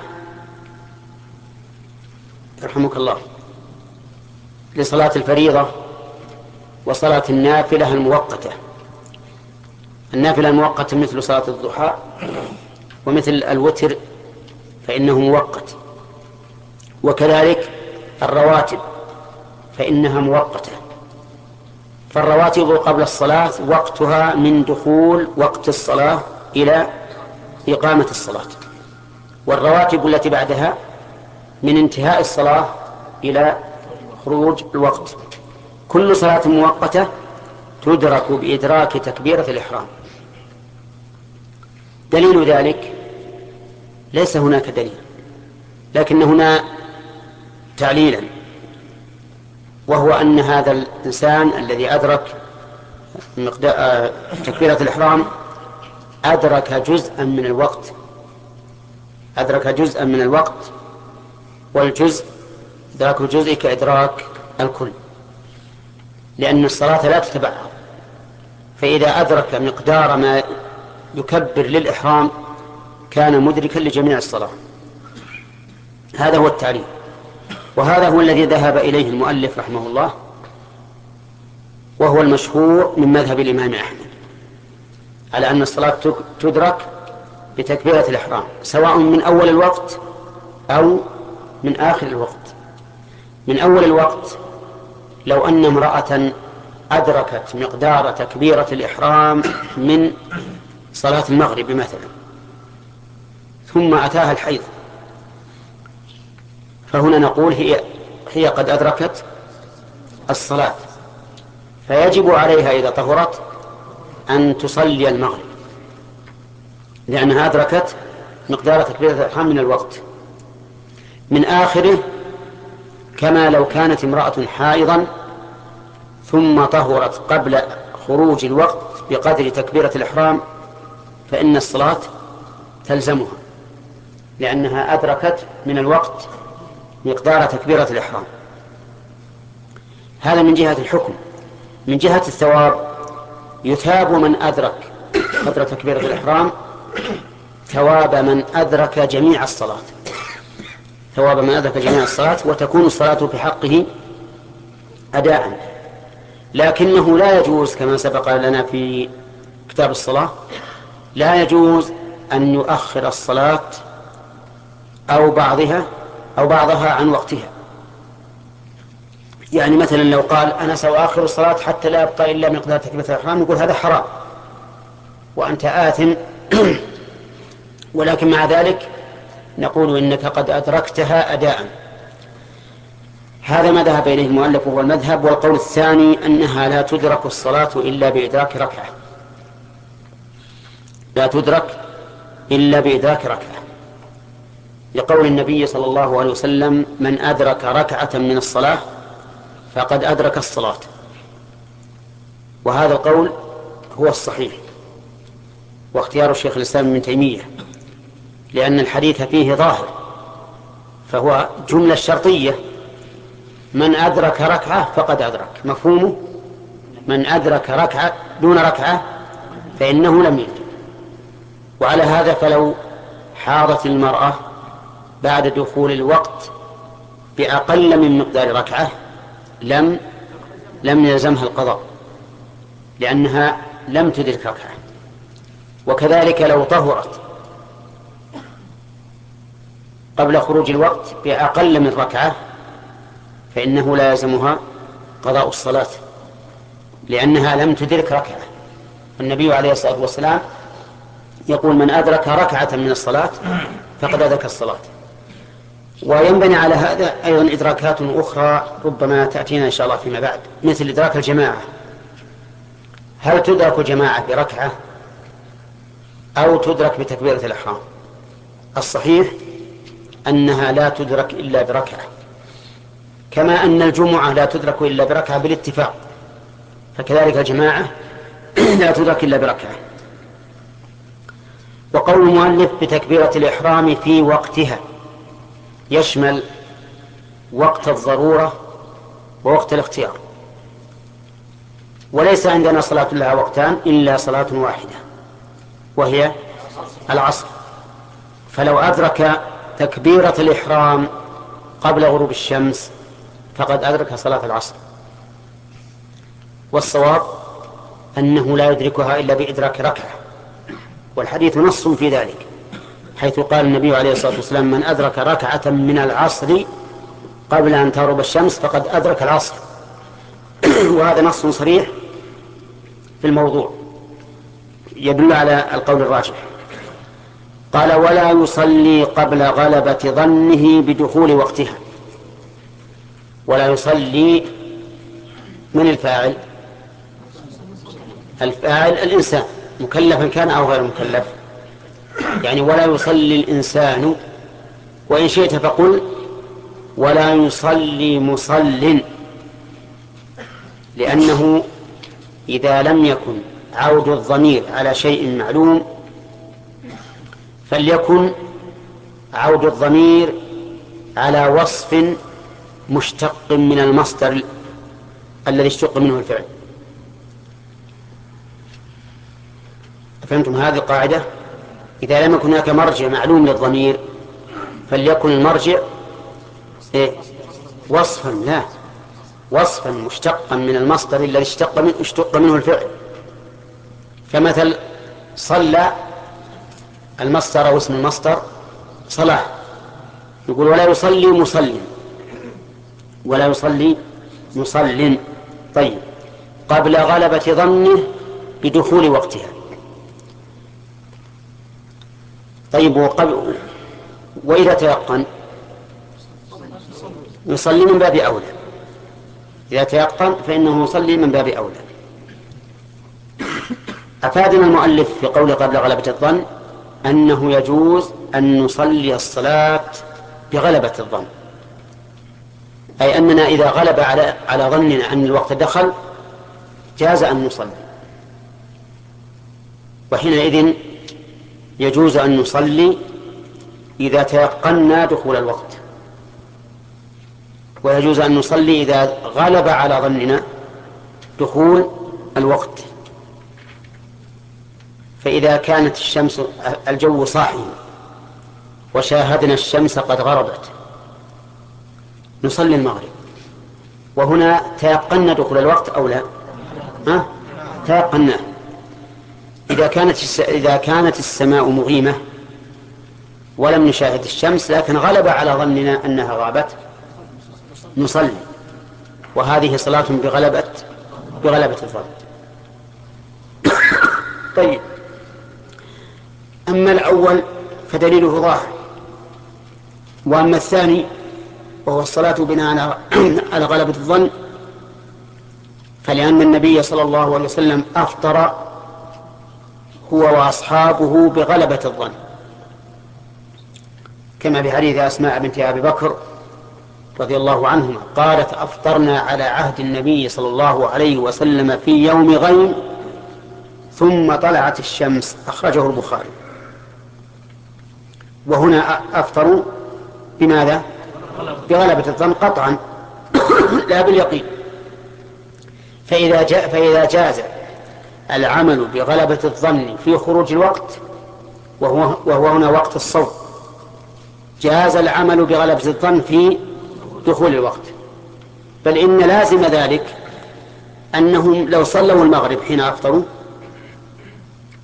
يرحمك الله لصلاة الفريضة وصلاة النافلة المؤقتة. النافلة المؤقتة مثل صلاة الضحى ومثل الوتر فإنه مؤقت، وكذلك الرواتب فإنها مؤقتة. فالرواتب قبل الصلاة وقتها من دخول وقت الصلاة إلى إقامة الصلاة، والرواتب التي بعدها من انتهاء الصلاة إلى خروج الوقت. كل صلاة مؤقتة تدرك بإدراك تكبيرة الإحرام. دليل ذلك ليس هناك دليل، لكن هنا تعليلا، وهو أن هذا الإنسان الذي أدرك تكبيرة الإحرام أدرك جزءا من الوقت أدرك جزءا من الوقت والجزء إدراك الجزء كإدراك الكل، لأن الصلاة لا تتبعها. فإذا أدرك مقدار ما يكبر للإحرام كان مدركا لجميع الصلاة. هذا هو التعليم، وهذا هو الذي ذهب إليه المؤلف رحمه الله، وهو المشهور من مذهب الإمام أحمد على أن الصلاة تدرك بتكبيرة الإحرام سواء من أول الوقت أو من آخر الوقت. من أول الوقت لو أن امرأة أدركت مقدار تكبيرة الإحرام من صلاة المغرب مثلا ثم أتاها الحيض، فهنا نقول هي هي قد أدركت الصلاة، فيجب عليها إذا طهرت أن تصلي المغرب لأنها أدركت مقدار تكبيرة الإحرام من الوقت. من آخره كما لو كانت امرأة حائضا ثم طهرت قبل خروج الوقت بقدر تكبيرة الإحرام فإن الصلاة تلزمها لأنها أدركت من الوقت مقدار تكبيرة الإحرام. هذا من جهة الحكم. من جهة الثواب يثاب من أدرك قدر تكبيرة الإحرام ثواب من أدرك جميع الصلاة ثواب من أدرك جميع الصلاة وتكون الصلاة في حقه أداء. لكنه لا يجوز كما سبق لنا في كتاب الصلاة لا يجوز أن يؤخر الصلاة أو بعضها أو بعضها عن وقتها. يعني مثلا لو قال أنا سأؤخر الصلاة حتى لا يبقى إلا مقدار تكبيرة الإحرام نقول هذا حرام وأنت آثم ولكن مع ذلك نقول إنك قد أدركتها أداء. هذا ما ذهب إليه المؤلف وهو المذهب. والقول الثاني أنها لا تدرك الصلاة إلا بإدراك ركعة لا تدرك إلا بإدراك ركعة لقول النبي صلى الله عليه وسلم من أدرك ركعة من الصلاة فقد أدرك الصلاة. وهذا القول هو الصحيح واختيار الشيخ الإسلام ابن تيمية لأن الحديث فيه ظاهر فهو جملة شرطية من أدرك ركعة فقد أدرك. مفهومه من أدرك ركعة دون ركعة فإنه لم يدرك. وعلى هذا فلو حاضت المرأة بعد دخول الوقت بأقل من مقدار ركعة لم لم يلزمها القضاء لأنها لم تدرك ركعة. وكذلك لو طهرت قبل خروج الوقت بأقل من ركعة فإنه لا يلزمها قضاء الصلاة لأنها لم تدرك ركعة. النبي عليه الصلاة والسلام يقول من أدرك ركعة من الصلاة فقد أدرك الصلاة. وينبني على هذا أيضا إدراكات أخرى ربما تأتينا إن شاء الله فيما بعد، مثل إدراك الجماعة. هل تدرك جماعة بركعة أو تدرك بتكبيرة الإحرام؟ الصحيح أنها لا تدرك إلا بركعة، كما أن الجمعة لا تدرك إلا بركعة بالاتفاق، فكذلك الجماعة لا تدرك إلا بركعة. وقول المؤلف بتكبيرة الإحرام في وقتها يشمل وقت الضرورة ووقت الاختيار، وليس عندنا صلاة لها وقتان إلا صلاة واحدة وهي العصر. فلو أدرك تكبيرة الإحرام قبل غروب الشمس فقد أدرك صلاة العصر. والصواب أنه لا يدركها إلا بإدراك ركعة، والحديث نص في ذلك، حيث قال النبي عليه الصلاة والسلام من أدرك ركعة من العصر قبل أن تغرب الشمس فقد أدرك العصر. وهذا نص صريح في الموضوع يدل على القول الراجح. قال ولا يصلي قبل غلبة ظنه بدخول وقتها. ولا يصلي من الفاعل؟ الفاعل الإنسان مكلفا كان أو غير مكلف، يعني ولا يصلي الإنسان، وإن شئت فقل ولا يصلي مصل، لأنه إذا لم يكن عود الضمير على شيء معلوم فليكن عود الضمير على وصف مشتق من المصدر الذي اشتق منه الفعل. فهمتم هذه القاعدة؟ إذا لم يكن هناك مرجع معلوم للضمير فليكن المرجع إيه؟ وصفا لا وصفا مشتقا من المصدر الذي اشتق منه, اشتق منه الفعل. فمثل صلى المصدر أو اسم المصدر صلاة، يقول ولا يصلي مصل، ولا يصلي مصل. طيب قبل غلبة ظنه بدخول وقتها. طيب وقبل وإذا تيقن يصلي من باب أولى، إذا تيقن فإنه يصلي من باب أولى. أفادنا المؤلف في قول قبل غلبة الظن أنه يجوز أن نصلي الصلاة بغلبة الظن، أي أننا إذا غلب على على ظننا أن الوقت دخل جاز أن نصلي، وحينئذ يجوز أن نصلي إذا تيقنا دخول الوقت، ويجوز أن نصلي إذا غلب على ظننا دخول الوقت. فإذا كانت الشمس الجو صاحي وشاهدنا الشمس قد غربت نصلي المغرب، وهنا تيقنا دخول الوقت أو لا؟ ها؟ تيقنا. إذا كانت إذا كانت السماء مغيمة ولم نشاهد الشمس لكن غلب على ظننا أنها غابت نصلي، وهذه صلاة بغلبة بغلبة الظن. طيب أما الأول فدليله ظاهر، وأما الثاني وهو الصلاة بناء على غلبة الظن فلأن النبي صلى الله عليه وسلم أفطر هو وأصحابه بغلبة الظن، كما بحديث أسماء بنت أبي بكر رضي الله عنهما قالت أفطرنا على عهد النبي صلى الله عليه وسلم في يوم غيم ثم طلعت الشمس، أخرجه البخاري. وهنا أفطروا بماذا؟ بغلبة الظن قطعا لا باليقين. فإذا جاء فإذا جاز العمل بغلبة الظن في خروج الوقت وهو, وهو هنا وقت الصوم، جاز العمل بغلبة الظن في دخول الوقت، بل إن لازم ذلك أنهم لو صلوا المغرب حين أفطروا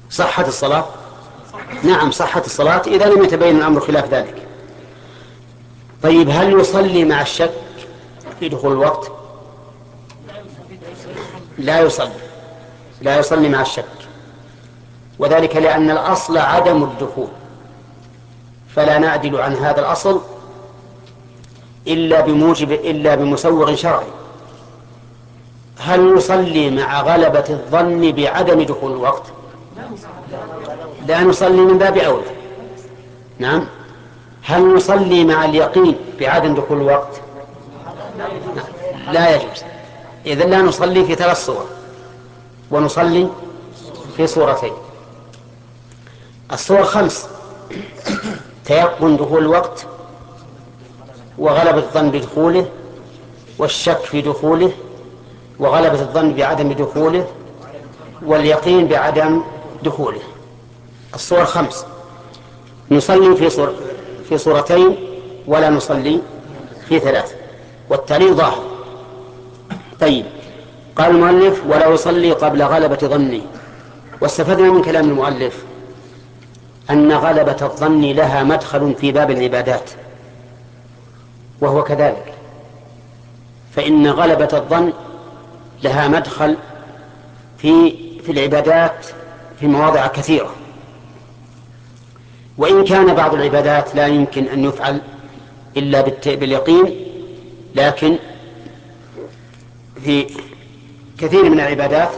صحة الصلاة؟ نعم صحة الصلاة إذا لم يتبين الأمر خلاف ذلك. طيب هل يصلي مع الشك في دخول الوقت؟ لا يصلي لا يصلي مع الشك، وذلك لأن الأصل عدم الدخول، فلا نعدل عن هذا الأصل إلا بموجب إلا بمسوغ شرعي. هل يصلي مع غلبة الظن بعدم دخول الوقت؟ لا نصلي من باب أولى. نعم. هل نصلي مع اليقين بعدم دخول الوقت؟ لا يجوز. إذن لا نصلي في ثلاث صور، ونصلي في صورتين. الصور خمس: تيقن دخول الوقت، وغلبة الظن بدخوله، والشك في دخوله، وغلبة الظن بعدم دخوله، واليقين بعدم دخوله. الصور خمس. نصلي في صور في صورتين ولا نصلي في ثلاث، والتعليل ظاهر. طيب، قال المؤلف: ولا يصلي قبل غلبة ظنه. واستفدنا من كلام المؤلف أن غلبة الظن لها مدخل في باب العبادات، وهو كذلك، فإن غلبة الظن لها مدخل في في العبادات في مواضع كثيرة. وإن كان بعض العبادات لا يمكن أن يفعل إلا باليقين، لكن في كثير من العبادات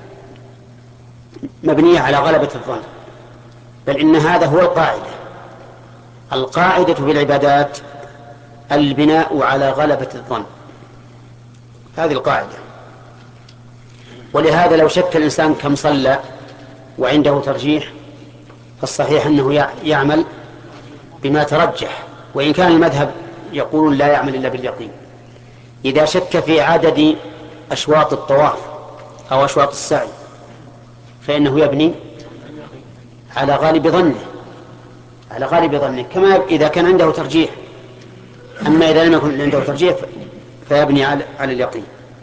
مبنية على غلبة الظن، بل إن هذا هو القاعدة. القاعدة في العبادات البناء على غلبة الظن، هذه القاعدة. ولهذا لو شك الإنسان كم صلى وعنده ترجيح، فالصحيح أنه يعمل بما ترجح، وإن كان المذهب يقولون لا يعمل إلا باليقين. إذا شك في عدد أشواط الطواف أو أشواط السعي فإنه يبني على غالب ظنه على غالب ظنه كما إذا كان عنده ترجيح. أما إذا لم يكن عنده ترجيح فيبني على اليقين.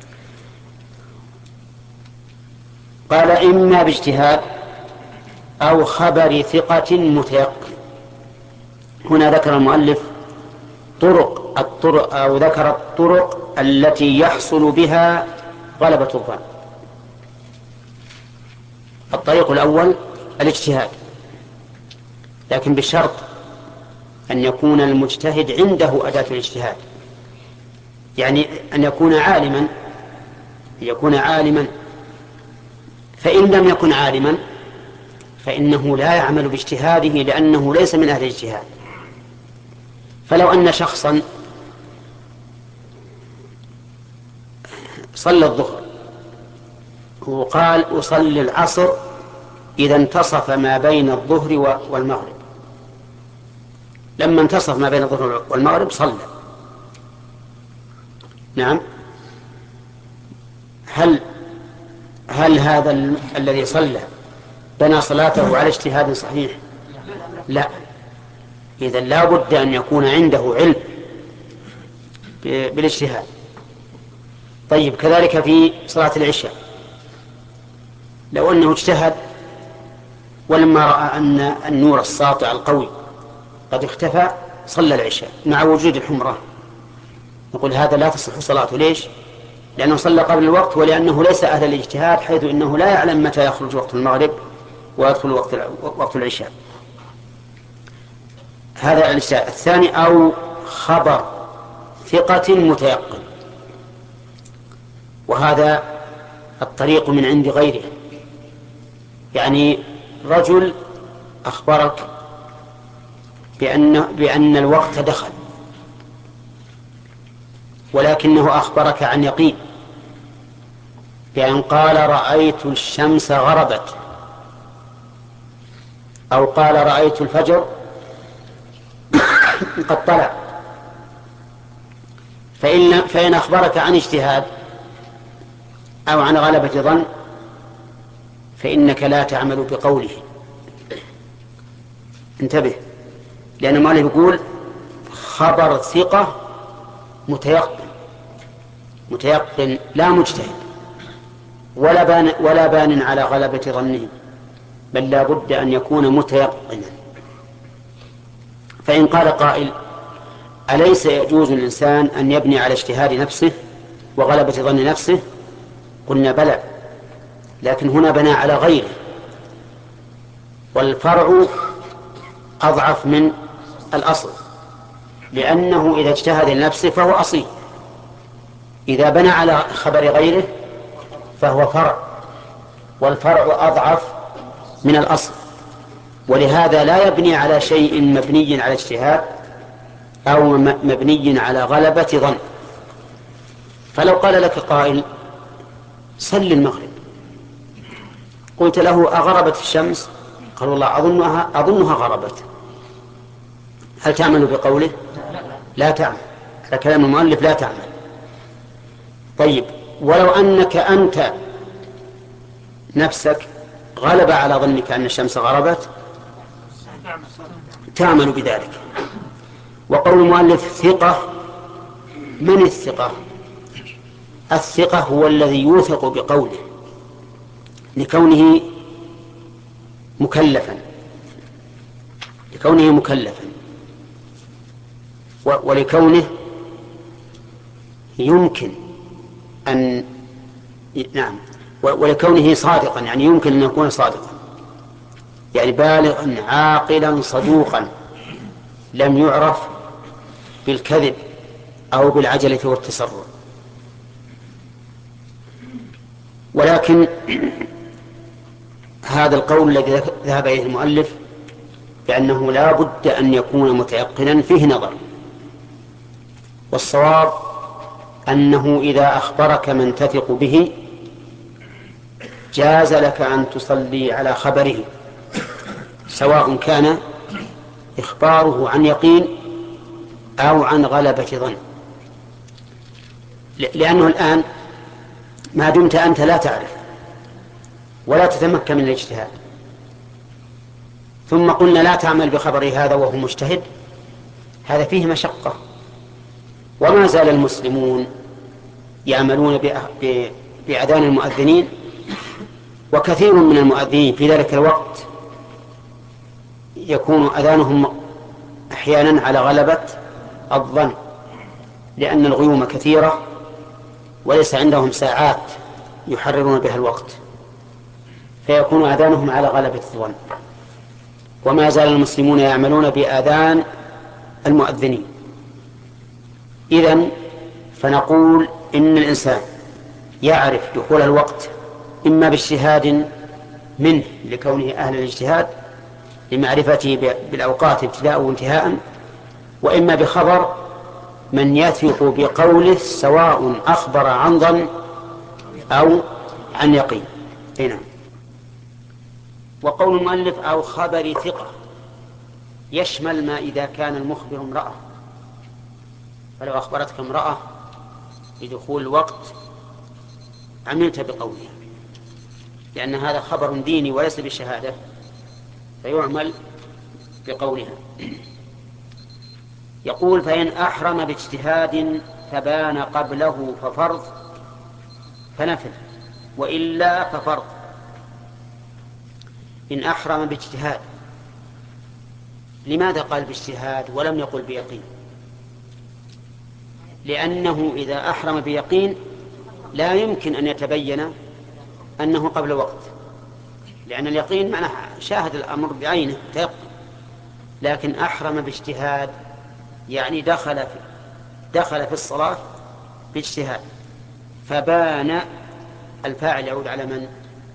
قال: إما باجتهاد أو خبر ثقة متيقن. هنا ذكر المؤلف طرق الطرق أو ذكر الطرق التي يحصل بها غلبة الظن. الطريق الأول الاجتهاد، لكن بشرط أن يكون المجتهد عنده أداة الاجتهاد، يعني أن يكون عالما يكون عالما فإن لم يكن عالما فإنه لا يعمل باجتهاده، لأنه ليس من أهل الاجتهاد. فلو أن شخصا صلى الظهر وقال أصلي العصر إذا انتصف ما بين الظهر والمغرب، لما انتصف ما بين الظهر والمغرب صلى. نعم. هل هل هذا ال... الذي صلى بنى صلاته على اجتهاد صحيح؟ لا. إذن لا بد أن يكون عنده علم بالاجتهاد. طيب، كذلك في صلاة العشاء، لو أنه اجتهد ولما رأى أن النور الساطع القوي قد اختفى صلى العشاء مع وجود الحمرة، نقول هذا لا تصح صلاته. ليش؟ لأنه صلى قبل الوقت، ولأنه ليس أهل الاجتهاد، حيث إنه لا يعلم متى يخرج وقت المغرب ويدخل وقت وقت العشاء. هذا الاجتهاد. الثاني أو خبر ثقة متيقن، وهذا الطريق من عند غيره. يعني رجل أخبرك بأن, بأن الوقت دخل، ولكنه أخبرك عن يقين، بأن قال رأيت الشمس غربت، أو قال رأيت الفجر قد طلع. فإن, فإن أخبرك عن اجتهاد أو عن غلبة ظن فإنك لا تعمل بقوله. انتبه، لأن مالك يقول خبر ثقة متيقن، متيقن لا مجتهد ولا بان, ولا بان على غلبة ظنه. بل لا بد أن يكون متيقنا. فإن قال قائل: أليس يجوز الإنسان أن يبني على اجتهاد نفسه وغلبة ظن نفسه؟ قلنا بلى، لكن هنا بنى على غيره، والفرع أضعف من الأصل، لأنه إذا اجتهد لنفسه فهو أصيل، إذا بنى على خبر غيره فهو فرع، والفرع أضعف من الأصل، ولهذا لا يبني على شيء مبني على اجتهاد أو مبني على غلبة ظن. فلو قال لك قائل: صل المغرب، قلت له: أغربت الشمس؟ قال: والله أظنها, أظنها غربت. هل تعمل بقوله؟ لا تعمل، هذا كلام المؤلف، لا تعمل. طيب، ولو أنك أنت نفسك غلب على ظنك أن الشمس غربت، تعمل بذلك. وقول المؤلف ثقة، من الثقة؟ الثقة هو الذي يوثق بقوله لكونه مكلفا لكونه مكلفا ولكونه يمكن أن نعم ولكونه صادقا، يعني يمكن أن يكون صادقا، يعني بالغا عاقلا صدوقا لم يعرف بالكذب أو بالعجلة والتسرع. ولكن هذا القول الذي ذهب إليه المؤلف بأنه لا بد أن يكون متيقنا فيه نظر، والصواب أنه إذا أخبرك من تثق به جاز لك أن تصلي على خبره، سواء كان إخباره عن يقين أو عن غلبة ظن، لأنه الآن ما دمت أنت لا تعرف ولا تتمكن من الاجتهاد، ثم قلنا لا تعمل بخبر هذا وهو مجتهد، هذا فيه مشقة. وما زال المسلمون يعملون بأذان المؤذنين، وكثير من المؤذنين في ذلك الوقت يكون أذانهم أحيانا على غلبة الظن، لأن الغيوم كثيرة وليس عندهم ساعات يحررون بها الوقت، فيكون أذانهم على غلبة الظن. وما زال المسلمون يعملون بأذان المؤذنين. إذن فنقول إن الإنسان يعرف دخول الوقت إما باجتهاد منه لكونه أهل الاجتهاد لمعرفته بالأوقات ابتداء وانتهاء، وإما بخبر من يثق بقوله سواء أخبر عن ظن أو عن يقين. هنا وقول المؤلف أو خبر ثقة يشمل ما إذا كان المخبر امرأة، فلو أخبرتك امرأة بدخول الوقت عملت بقولها، لأن هذا خبر ديني وليس بالشهادة، فيعمل بقولها. يقول: فإن أحرم باجتهاد فبان قبله ففرض فنفل، وإلا ففرض. إن أحرم باجتهاد، لماذا قال باجتهاد ولم يقل بيقين؟ لأنه إذا أحرم بيقين لا يمكن أن يتبين أنه قبل وقت، لأن اليقين معناه شاهد الأمر بعينه تيقن. لكن أحرم باجتهاد يعني دخل في دخل في الصلاة باجتهاد، فبان، الفاعل يعود على من؟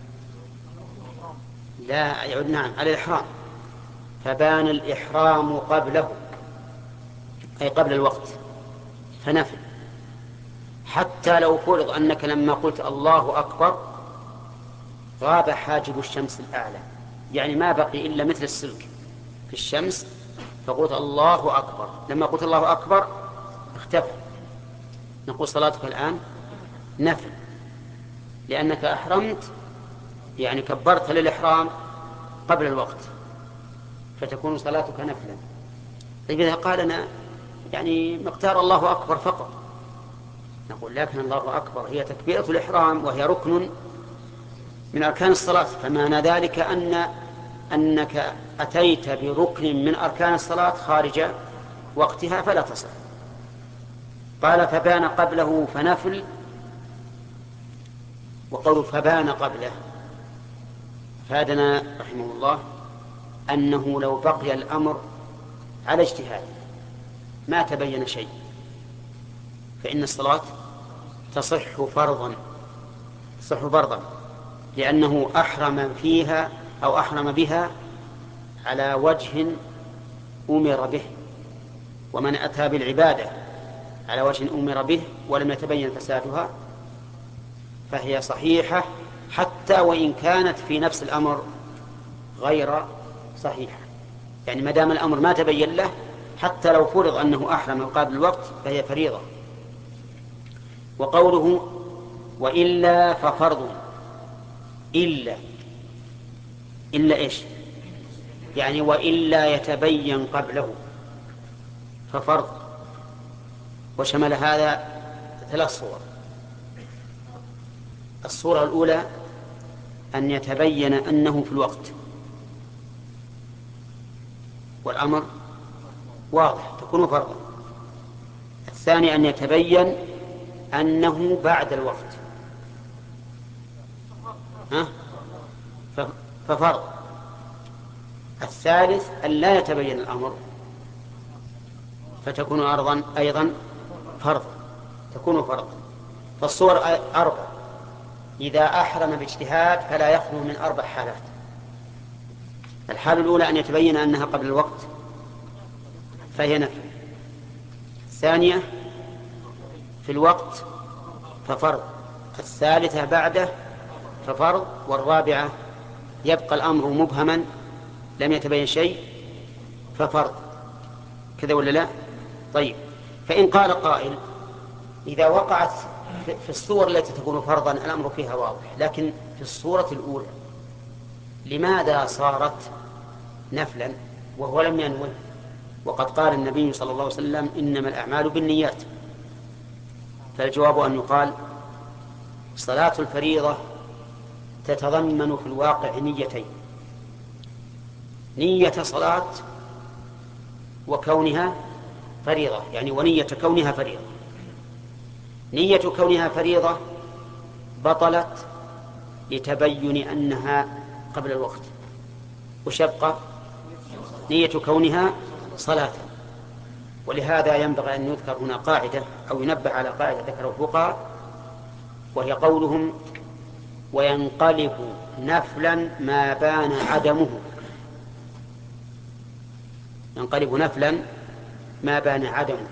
لا يعود نعم على الإحرام، فبان الإحرام قبله أي قبل الوقت فنفل. حتى لو فرض أنك لما قلت الله أكبر غاب حاجب الشمس الأعلى، يعني ما بقي إلا مثل السلك في الشمس، فقلت الله أكبر، لما قلت الله أكبر اختفى، نقول صلاتك الآن نفل، لأنك أحرمت يعني كبرت للإحرام قبل الوقت، فتكون صلاتك نفلا. طيب إذا قال أنا يعني مقدار الله أكبر فقط، نقول لكن الله أكبر هي تكبيرة الإحرام وهي ركن من أركان الصلاة، فمعنى ذلك أن أنك أتيت بركن من أركان الصلاة خارج وقتها فلا تصح. قال فبان قبله فنفل، وقول فبان قبله فادنا رحمه الله أنه لو بقي الأمر على اجتهاد ما تبين شيء فإن الصلاة تصح فرضا تصح فرضا لأنه أحرم فيها أو أحرم بها على وجه أمر به، ومن أتى بالعبادة على وجه أمر به ولم يتبين فسادها فهي صحيحة حتى وإن كانت في نفس الأمر غير صحيحة. يعني ما دام الأمر ما تبين له حتى لو فرض أنه أحرم قبل الوقت فهي فريضة. وقوله وإلا ففرض، إلا إلا إيش؟ يعني وإلا يتبين قبله ففرض. وشمل هذا ثلاث صور. الصورة الأولى أن يتبين أنه في الوقت والأمر واضح تكون فرضا. الثاني أن يتبين أنه بعد الوقت ها؟ ففرض. الثالث أن لا يتبين الأمر فتكون أرضا أيضا فرض تكون فرض. فالصور أربع. إذا أحرم باجتهاد فلا يخلو من أربع حالات. الحالة الأولى أن يتبين أنها قبل الوقت فهي نفل. الثانية في الوقت ففرض. الثالثة بعده ففرض. والرابعة يبقى الأمر مبهما لم يتبين شيء ففرض. كذا ولا لا؟ طيب، فإن قال قائل إذا وقعت في الصور التي تكون فرضا الأمر فيها واضح، لكن في الصورة الأولى لماذا صارت نفلا وهو لم ينوي؟ وقد قال النبي صلى الله عليه وسلم إنما الأعمال بالنيات. فالجواب أن يقال صلاة الفريضة تتضمن في الواقع نيتين: نية صلاة وكونها فريضة، يعني ونية كونها فريضة. نية كونها فريضة بطلت لتبين أنها قبل الوقت، وشبق نية كونها صلاة. ولهذا ينبغي أن يذكر هنا قاعدة أو ينبه على قاعدة ذكر الفقهاء، وهي قولهم وينقلب نفلا ما بان عدمه. ينقلب نفلا ما بان عدمه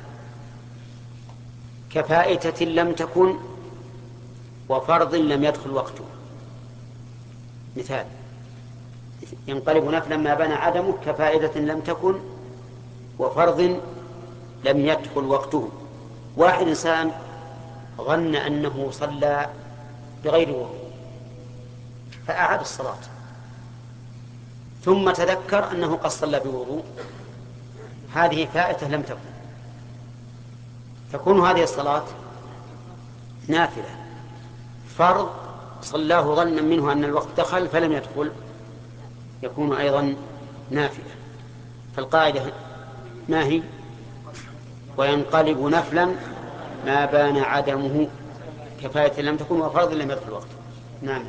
كفائتة لم تكن وفرض لم يدخل وقته. مثال: ينقلب نفلا ما بان عدمه كفائدة لم تكن وفرض لم يدخل وقته. واحد إنسان ظن أنه صلى بغير وضوء فأعاد الصلاة، ثم تذكر أنه قد صلى بوضوء، هذه فائتة لم تكن، تكون هذه الصلاة نافلة. فرض صلاه ظنا منه أن الوقت دخل فلم يدخل يكون أيضا نافلة. فالقاعدة ما هي؟ وينقلب نفلا ما بان عدمه كفاية لم تكن وفرض لم يدخل وقته. نعم.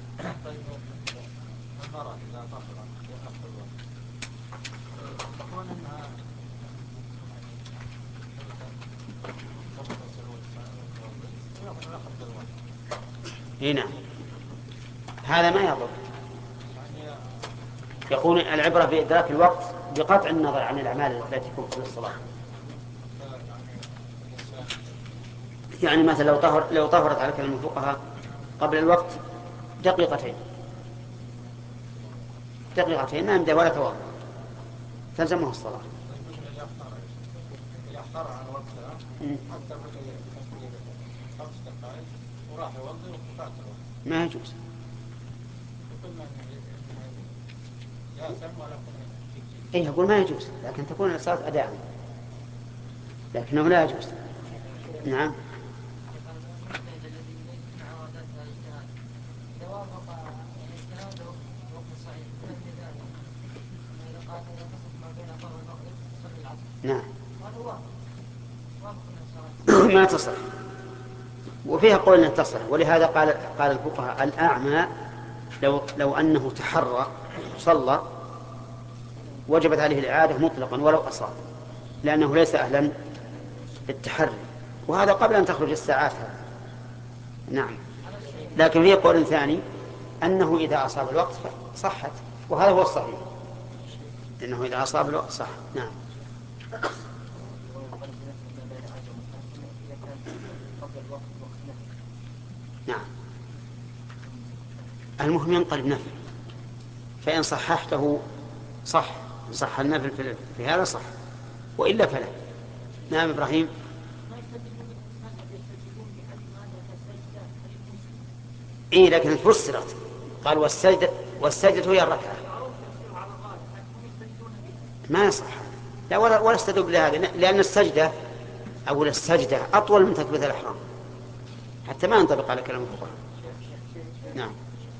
هنا هذا ما يضر. يكون العبرة بإدراك الوقت بقطع النظر عن الأعمال التي تكون في الصلاة. يعني مثلا لو طهر لو طهرت على كلام الفقهاء قبل الوقت دقيقتين دقيقتين ما يمدى ولا توضأ تلزمه الصلاة. ما يجوز. ايه يقول ما يجوز، لكن تكون الصلاة أداء، لكنه لا يجوز. نعم. نعم ما تصح، وفيها قول أنها تصح، ولهذا قال قال الفقهاء الأعمى لو لو أنه تحرى صلى وجبت عليه الإعادة مطلقا ولو أصاب، لأنه ليس أهلا للتحري، وهذا قبل أن تخرج الساعات هذا. نعم، لكن فيه قول ثاني أنه إذا أصاب الوقت صحت، وهذا هو الصحيح، إنه إذا أصاب الوقت صح. نعم. نعم، المهم ينقلب نفل، فإن صححته صح، إن صح النفل في هذا صح، وإلا فلا. نعم إبراهيم. إيه لكن فسرت، قال والسجدة، والسجدة هي الركعة، ما يصح. لا ولا ولا استدل بهذا، لأن السجدة أو السجدة أطول من تكبيرة الإحرام، حتى ما ينطبق على كلام الفقهاء. نعم.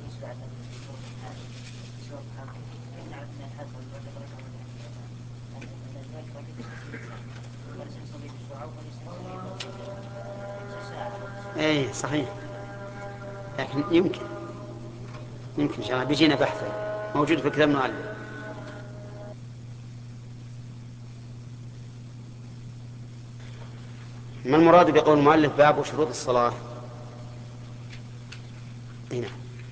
ايه صحيح، لكن يمكن يمكن ان شاء الله بيجينا بحثا موجود في كتاب المؤلف. ما المراد بقول المؤلف باب شروط الصلاة؟ هنا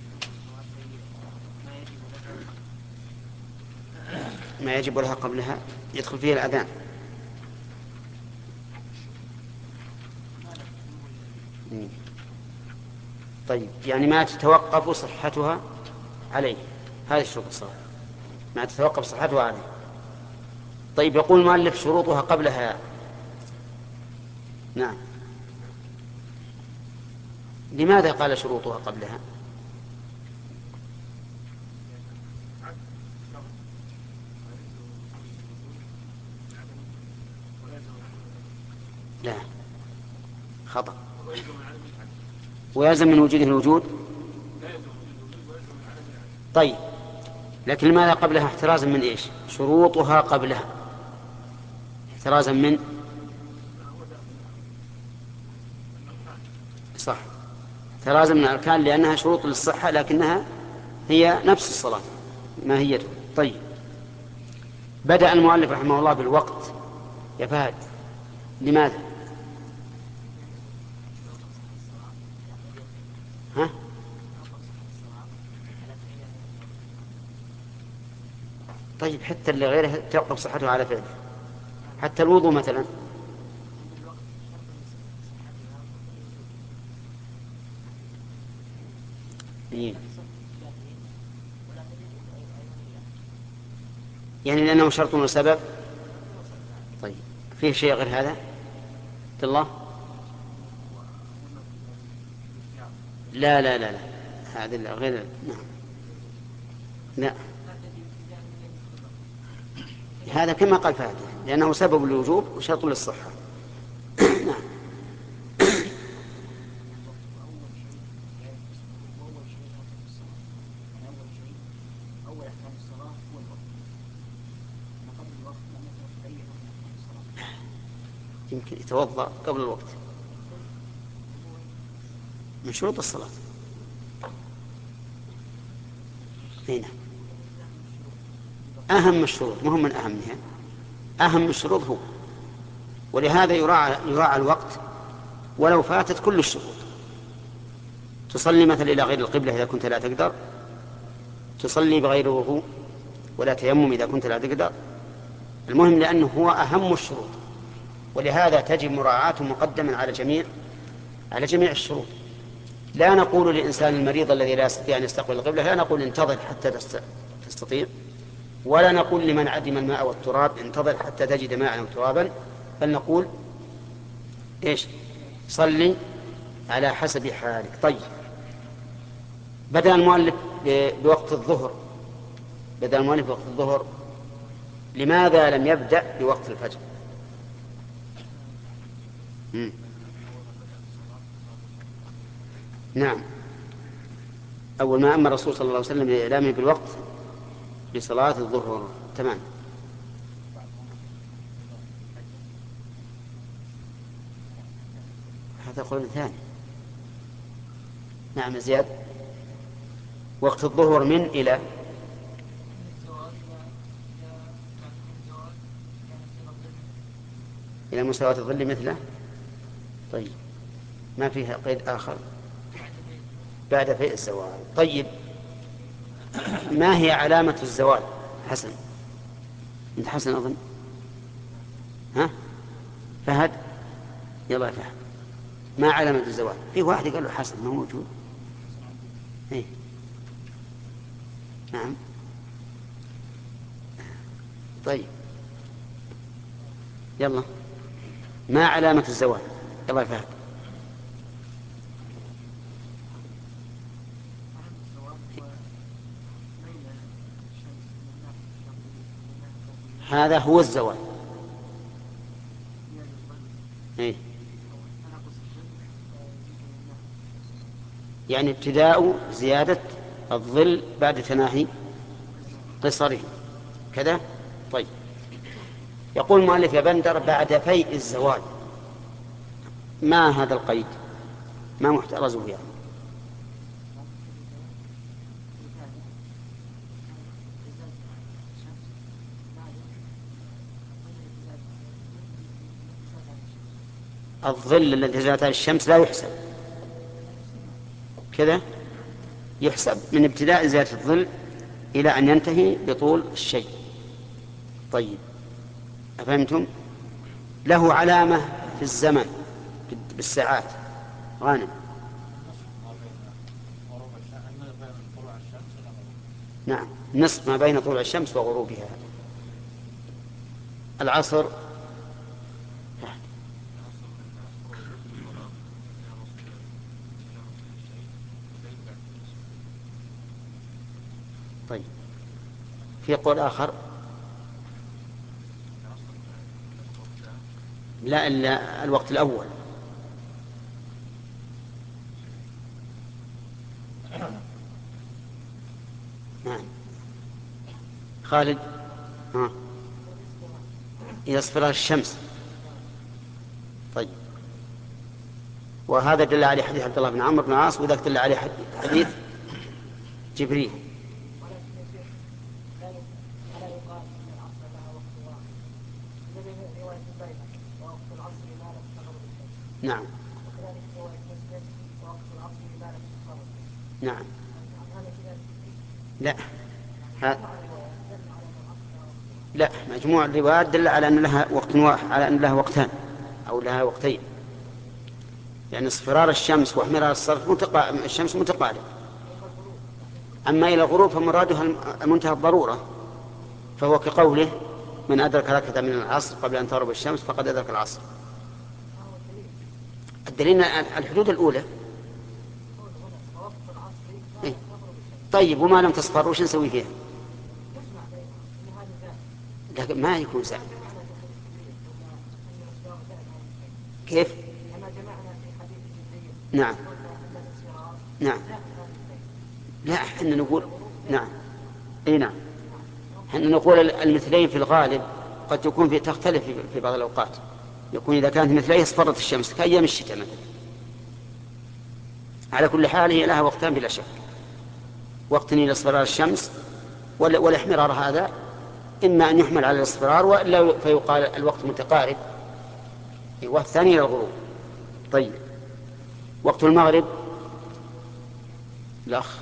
ما يجب لها قبلها يدخل فيه الأذان. طيب يعني ما تتوقف صحتها عليه، هذه شروط الصلاة ما تتوقف صحتها عليه. طيب يقول المؤلف شروطها قبلها. نعم، لماذا قال شروطها قبلها؟ لا، خطأ. ويلزم من وجوده الوجود. طيب لكن لماذا قبلها؟ احترازا من ايش؟ شروطها قبلها احترازا من صح، احترازا من الأركان، لأنها شروط للصحة لكنها هي نفس الصلاة ما هي. طيب بدأ المؤلف رحمه الله بالوقت يا فهد، لماذا؟ ها؟ طيب حتى اللي غيره توقف صحته على فعله، حتى الوضوء مثلا. إيه؟ يعني لأنه شرط وسبب. طيب فيه شيء غير هذا؟ عبد الله؟ لا لا لا لا هذا غير. نعم لا، هذا كما قال فهد، لأنه سبب الوجوب وشرط للصحة. نعم. يمكن يتوضأ قبل الوقت من شروط الصلاة. هنا أهم الشروط، مهم من أهمها، أهم الشروط هو، ولهذا يراعى, يراعى الوقت ولو فاتت كل الشروط. تصلي مثلا إلى غير القبلة إذا كنت لا تقدر، تصلي بغير وضوء ولا تيمم إذا كنت لا تقدر، المهم لأنه هو أهم الشروط، ولهذا تجب مراعاته مقدما على جميع على جميع الشروط. لا نقول للإنسان المريض الذي لا يستطيع أن يستقبل القبلة لا نقول انتظر حتى تستطيع، ولا نقول لمن عدم الماء والتراب انتظر حتى تجد ماء وترابا، بل نقول إيش؟ صلي على حسب حالك. طيب بدأ المؤلف بوقت الظهر، بدأ المؤلف بوقت الظهر، لماذا لم يبدأ بوقت الفجر؟ مم. نعم، أول ما أمر الرسول صلى الله عليه وسلم بإعلامه بالوقت بصلاة الظهر. تمام. هذا قول ثاني. نعم زياد. وقت الظهر من إلى إلى مساواة الظل مثله. طيب ما فيها قيد آخر بعد فيء الزوال. طيب ما هي علامة الزوال؟ حسن أنت حسن أظن. ها فهد يلا فهد ما علامة الزوال؟ في واحد قال له حسن ما هو موجود. إيه؟ نعم طيب يلا ما علامة الزوال؟ يلا فهد. هذا هو الزوال. إيه؟ يعني ابتداء زيادة الظل بعد تناهي قصره كذا. طيب يقول المؤلف يا بندر بعد فيء الزوال. ما هذا القيد؟ ما محترزه يعني؟ الظل الذي زالت عليه الشمس لا يحسب كذا، يحسب من ابتداء زيادة الظل إلى أن ينتهي بطول الشيء. طيب أفهمتم؟ له علامة في الزمن بالساعات. غانم. نعم نصف ما بين طلوع الشمس وغروبها. العصر طيب في قول آخر لا إلا الوقت الأول. نعم خالد. ها إلى اصفرار الشمس. طيب وهذا دل عليه حديث عبد الله بن عمرو بن العاص وذاك دل عليه حديث جبريل. نعم نعم لا ها. لا مجموع الروايات دل على أن لها وقت واحد، على أن لها وقتان أو لها وقتين. يعني اصفرار الشمس واحمرار الصرف متقا... الشمس متقارب. أما إلى الغروب فمرادها منتهى الضرورة، فهو كقوله من أدرك ركعة من العصر قبل أن تغرب الشمس فقد أدرك العصر. الدليل الحدود الأولى. إيه؟ طيب وما لم تصفر وش نسوي فيها؟ لكن ما يكون سهل. كيف؟ نعم نعم لا احنا نقول نعم اي نعم احنا نقول المثلين في الغالب قد تكون في تختلف في بعض الأوقات. يكون إذا كانت مثليه اصفرت الشمس كأيام الشتاء مثلا. على كل حال هي لها وقتان بلا شك. وقت إلى اصفرار الشمس والاحمرار هذا إما أن يحمل على الاصفرار وإلا فيقال الوقت متقارب. والثاني إلى الغروب. طيب وقت المغرب الأخ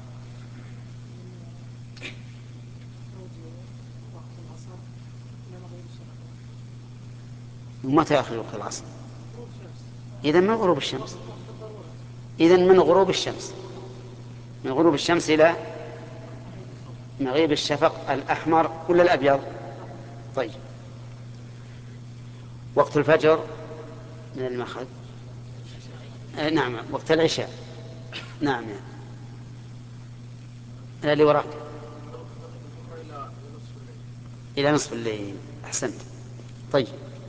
ومتى آخر وقت العصر؟ إذن من غروب الشمس. إذن من غروب الشمس من غروب الشمس إلى مغيب الشفق الأحمر ولا الأبيض. طيب وقت الفجر من المخرج. آه نعم وقت العشاء. نعم يعني. اللي وراك إلى نصف الليل. أحسنت. طيب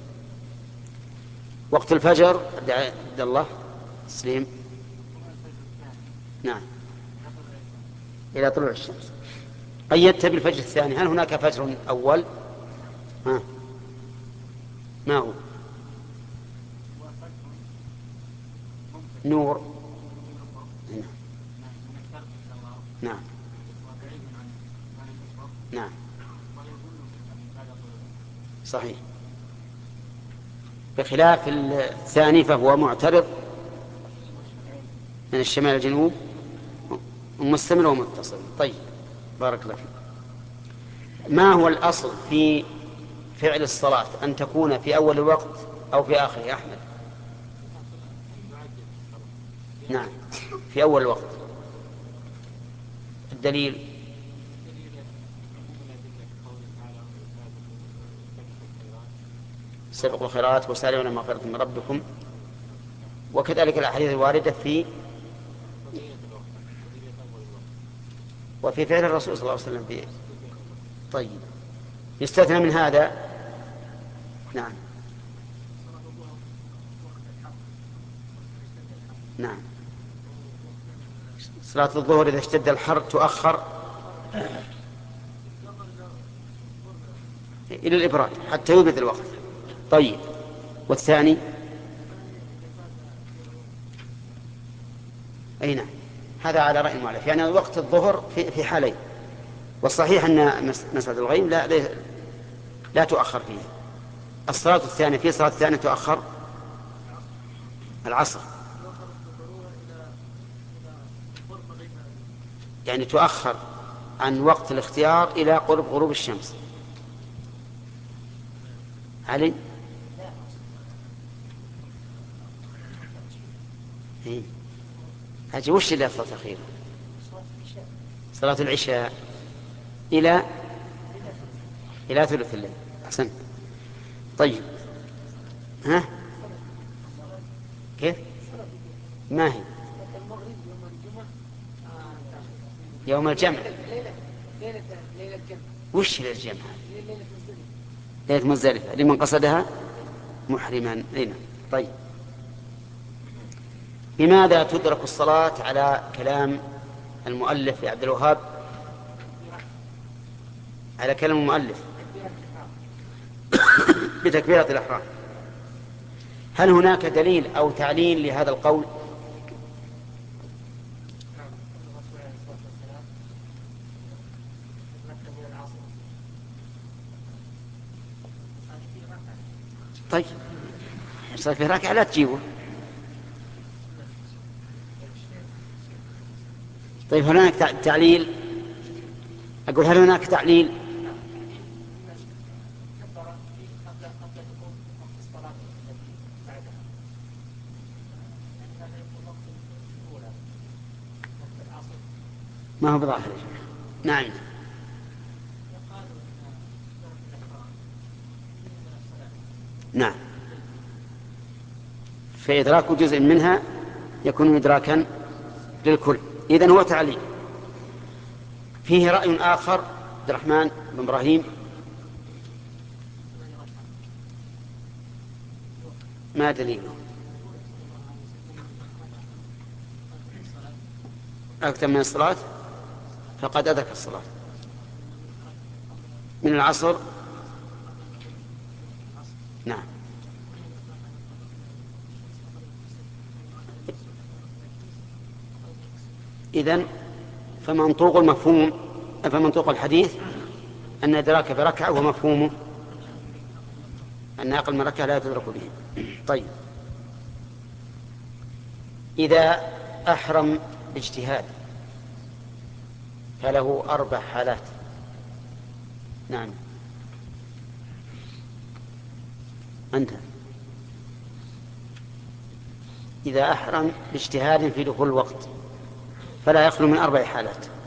وقت الفجر عبد الله سليم. نعم إلى طلوع الشمس. قيدت بالفجر الثاني. هل هناك فجر أول؟ ها ما هو؟ نور. نعم نعم صحيح. بخلاف الثاني فهو معترض من الشمال الجنوب ومستمر ومتصل. طيب بارك الله فيك. ما هو الأصل في فعل الصلاة، أن تكون في أول الوقت أو في آخره يا أحمد؟ نعم في أول الوقت. الدليل سبقوا الخيرات وسارعوا إلى مغفرة من ربكم، وكذلك الأحاديث الواردة في وفي فعل الرسول صلى الله عليه وسلم فيه. طيب يستثنى من هذا. نعم نعم صلاة الظهر إذا اشتد الحر تؤخر إلى الإبراد حتى يبرد الوقت. طيب والثاني أي نعم هذا على رأي المؤلف، يعني وقت الظهر في في حالين، والصحيح أن مسألة الغيم لا لا تؤخر فيه. الصلاة الثانية في صلاة الثانية تؤخر العصر، يعني تؤخر عن وقت الاختيار إلى قرب غروب الشمس. علي إيه؟ هذه وش اللي أفضل تأخير؟ صلاة العشاء إلى إلى ثلث الليل. أحسنت. طيب ها كيف ما هي يوم الجمع؟ وش ليلة الجمع؟ ليلة مزدلفة لمن قصدها محرما. أين؟ طيب بماذا تدرك الصلاة على كلام المؤلف يا عبد الوهاب؟ على كلام المؤلف بتكبيرة الإحرام. هل هناك دليل أو تعليل لهذا القول؟ طيب صار في راكع لا تجيبه. طيب هل هناك تعليل؟ أقول هل هناك تعليل؟ ما هو بظاهر. نعم نعم فإدراك جزء منها يكون إدراكا للكل. إذن هو تعليل. فيه رأي آخر عبد الرحمن بن إبراهيم. ما دليله؟ أكثر من الصلاة فقد أدرك الصلاة. من العصر نعم إذن فمنطوق المفهوم فمنطوق الحديث أن إدراك بركعة ومفهومه أن أقل من ركعة لا تدرك به. طيب إذا أحرم باجتهاد فله أربع حالات. نعم أنت إذا أحرم باجتهاد في دخول الوقت فلا يخلو من أربع حالات.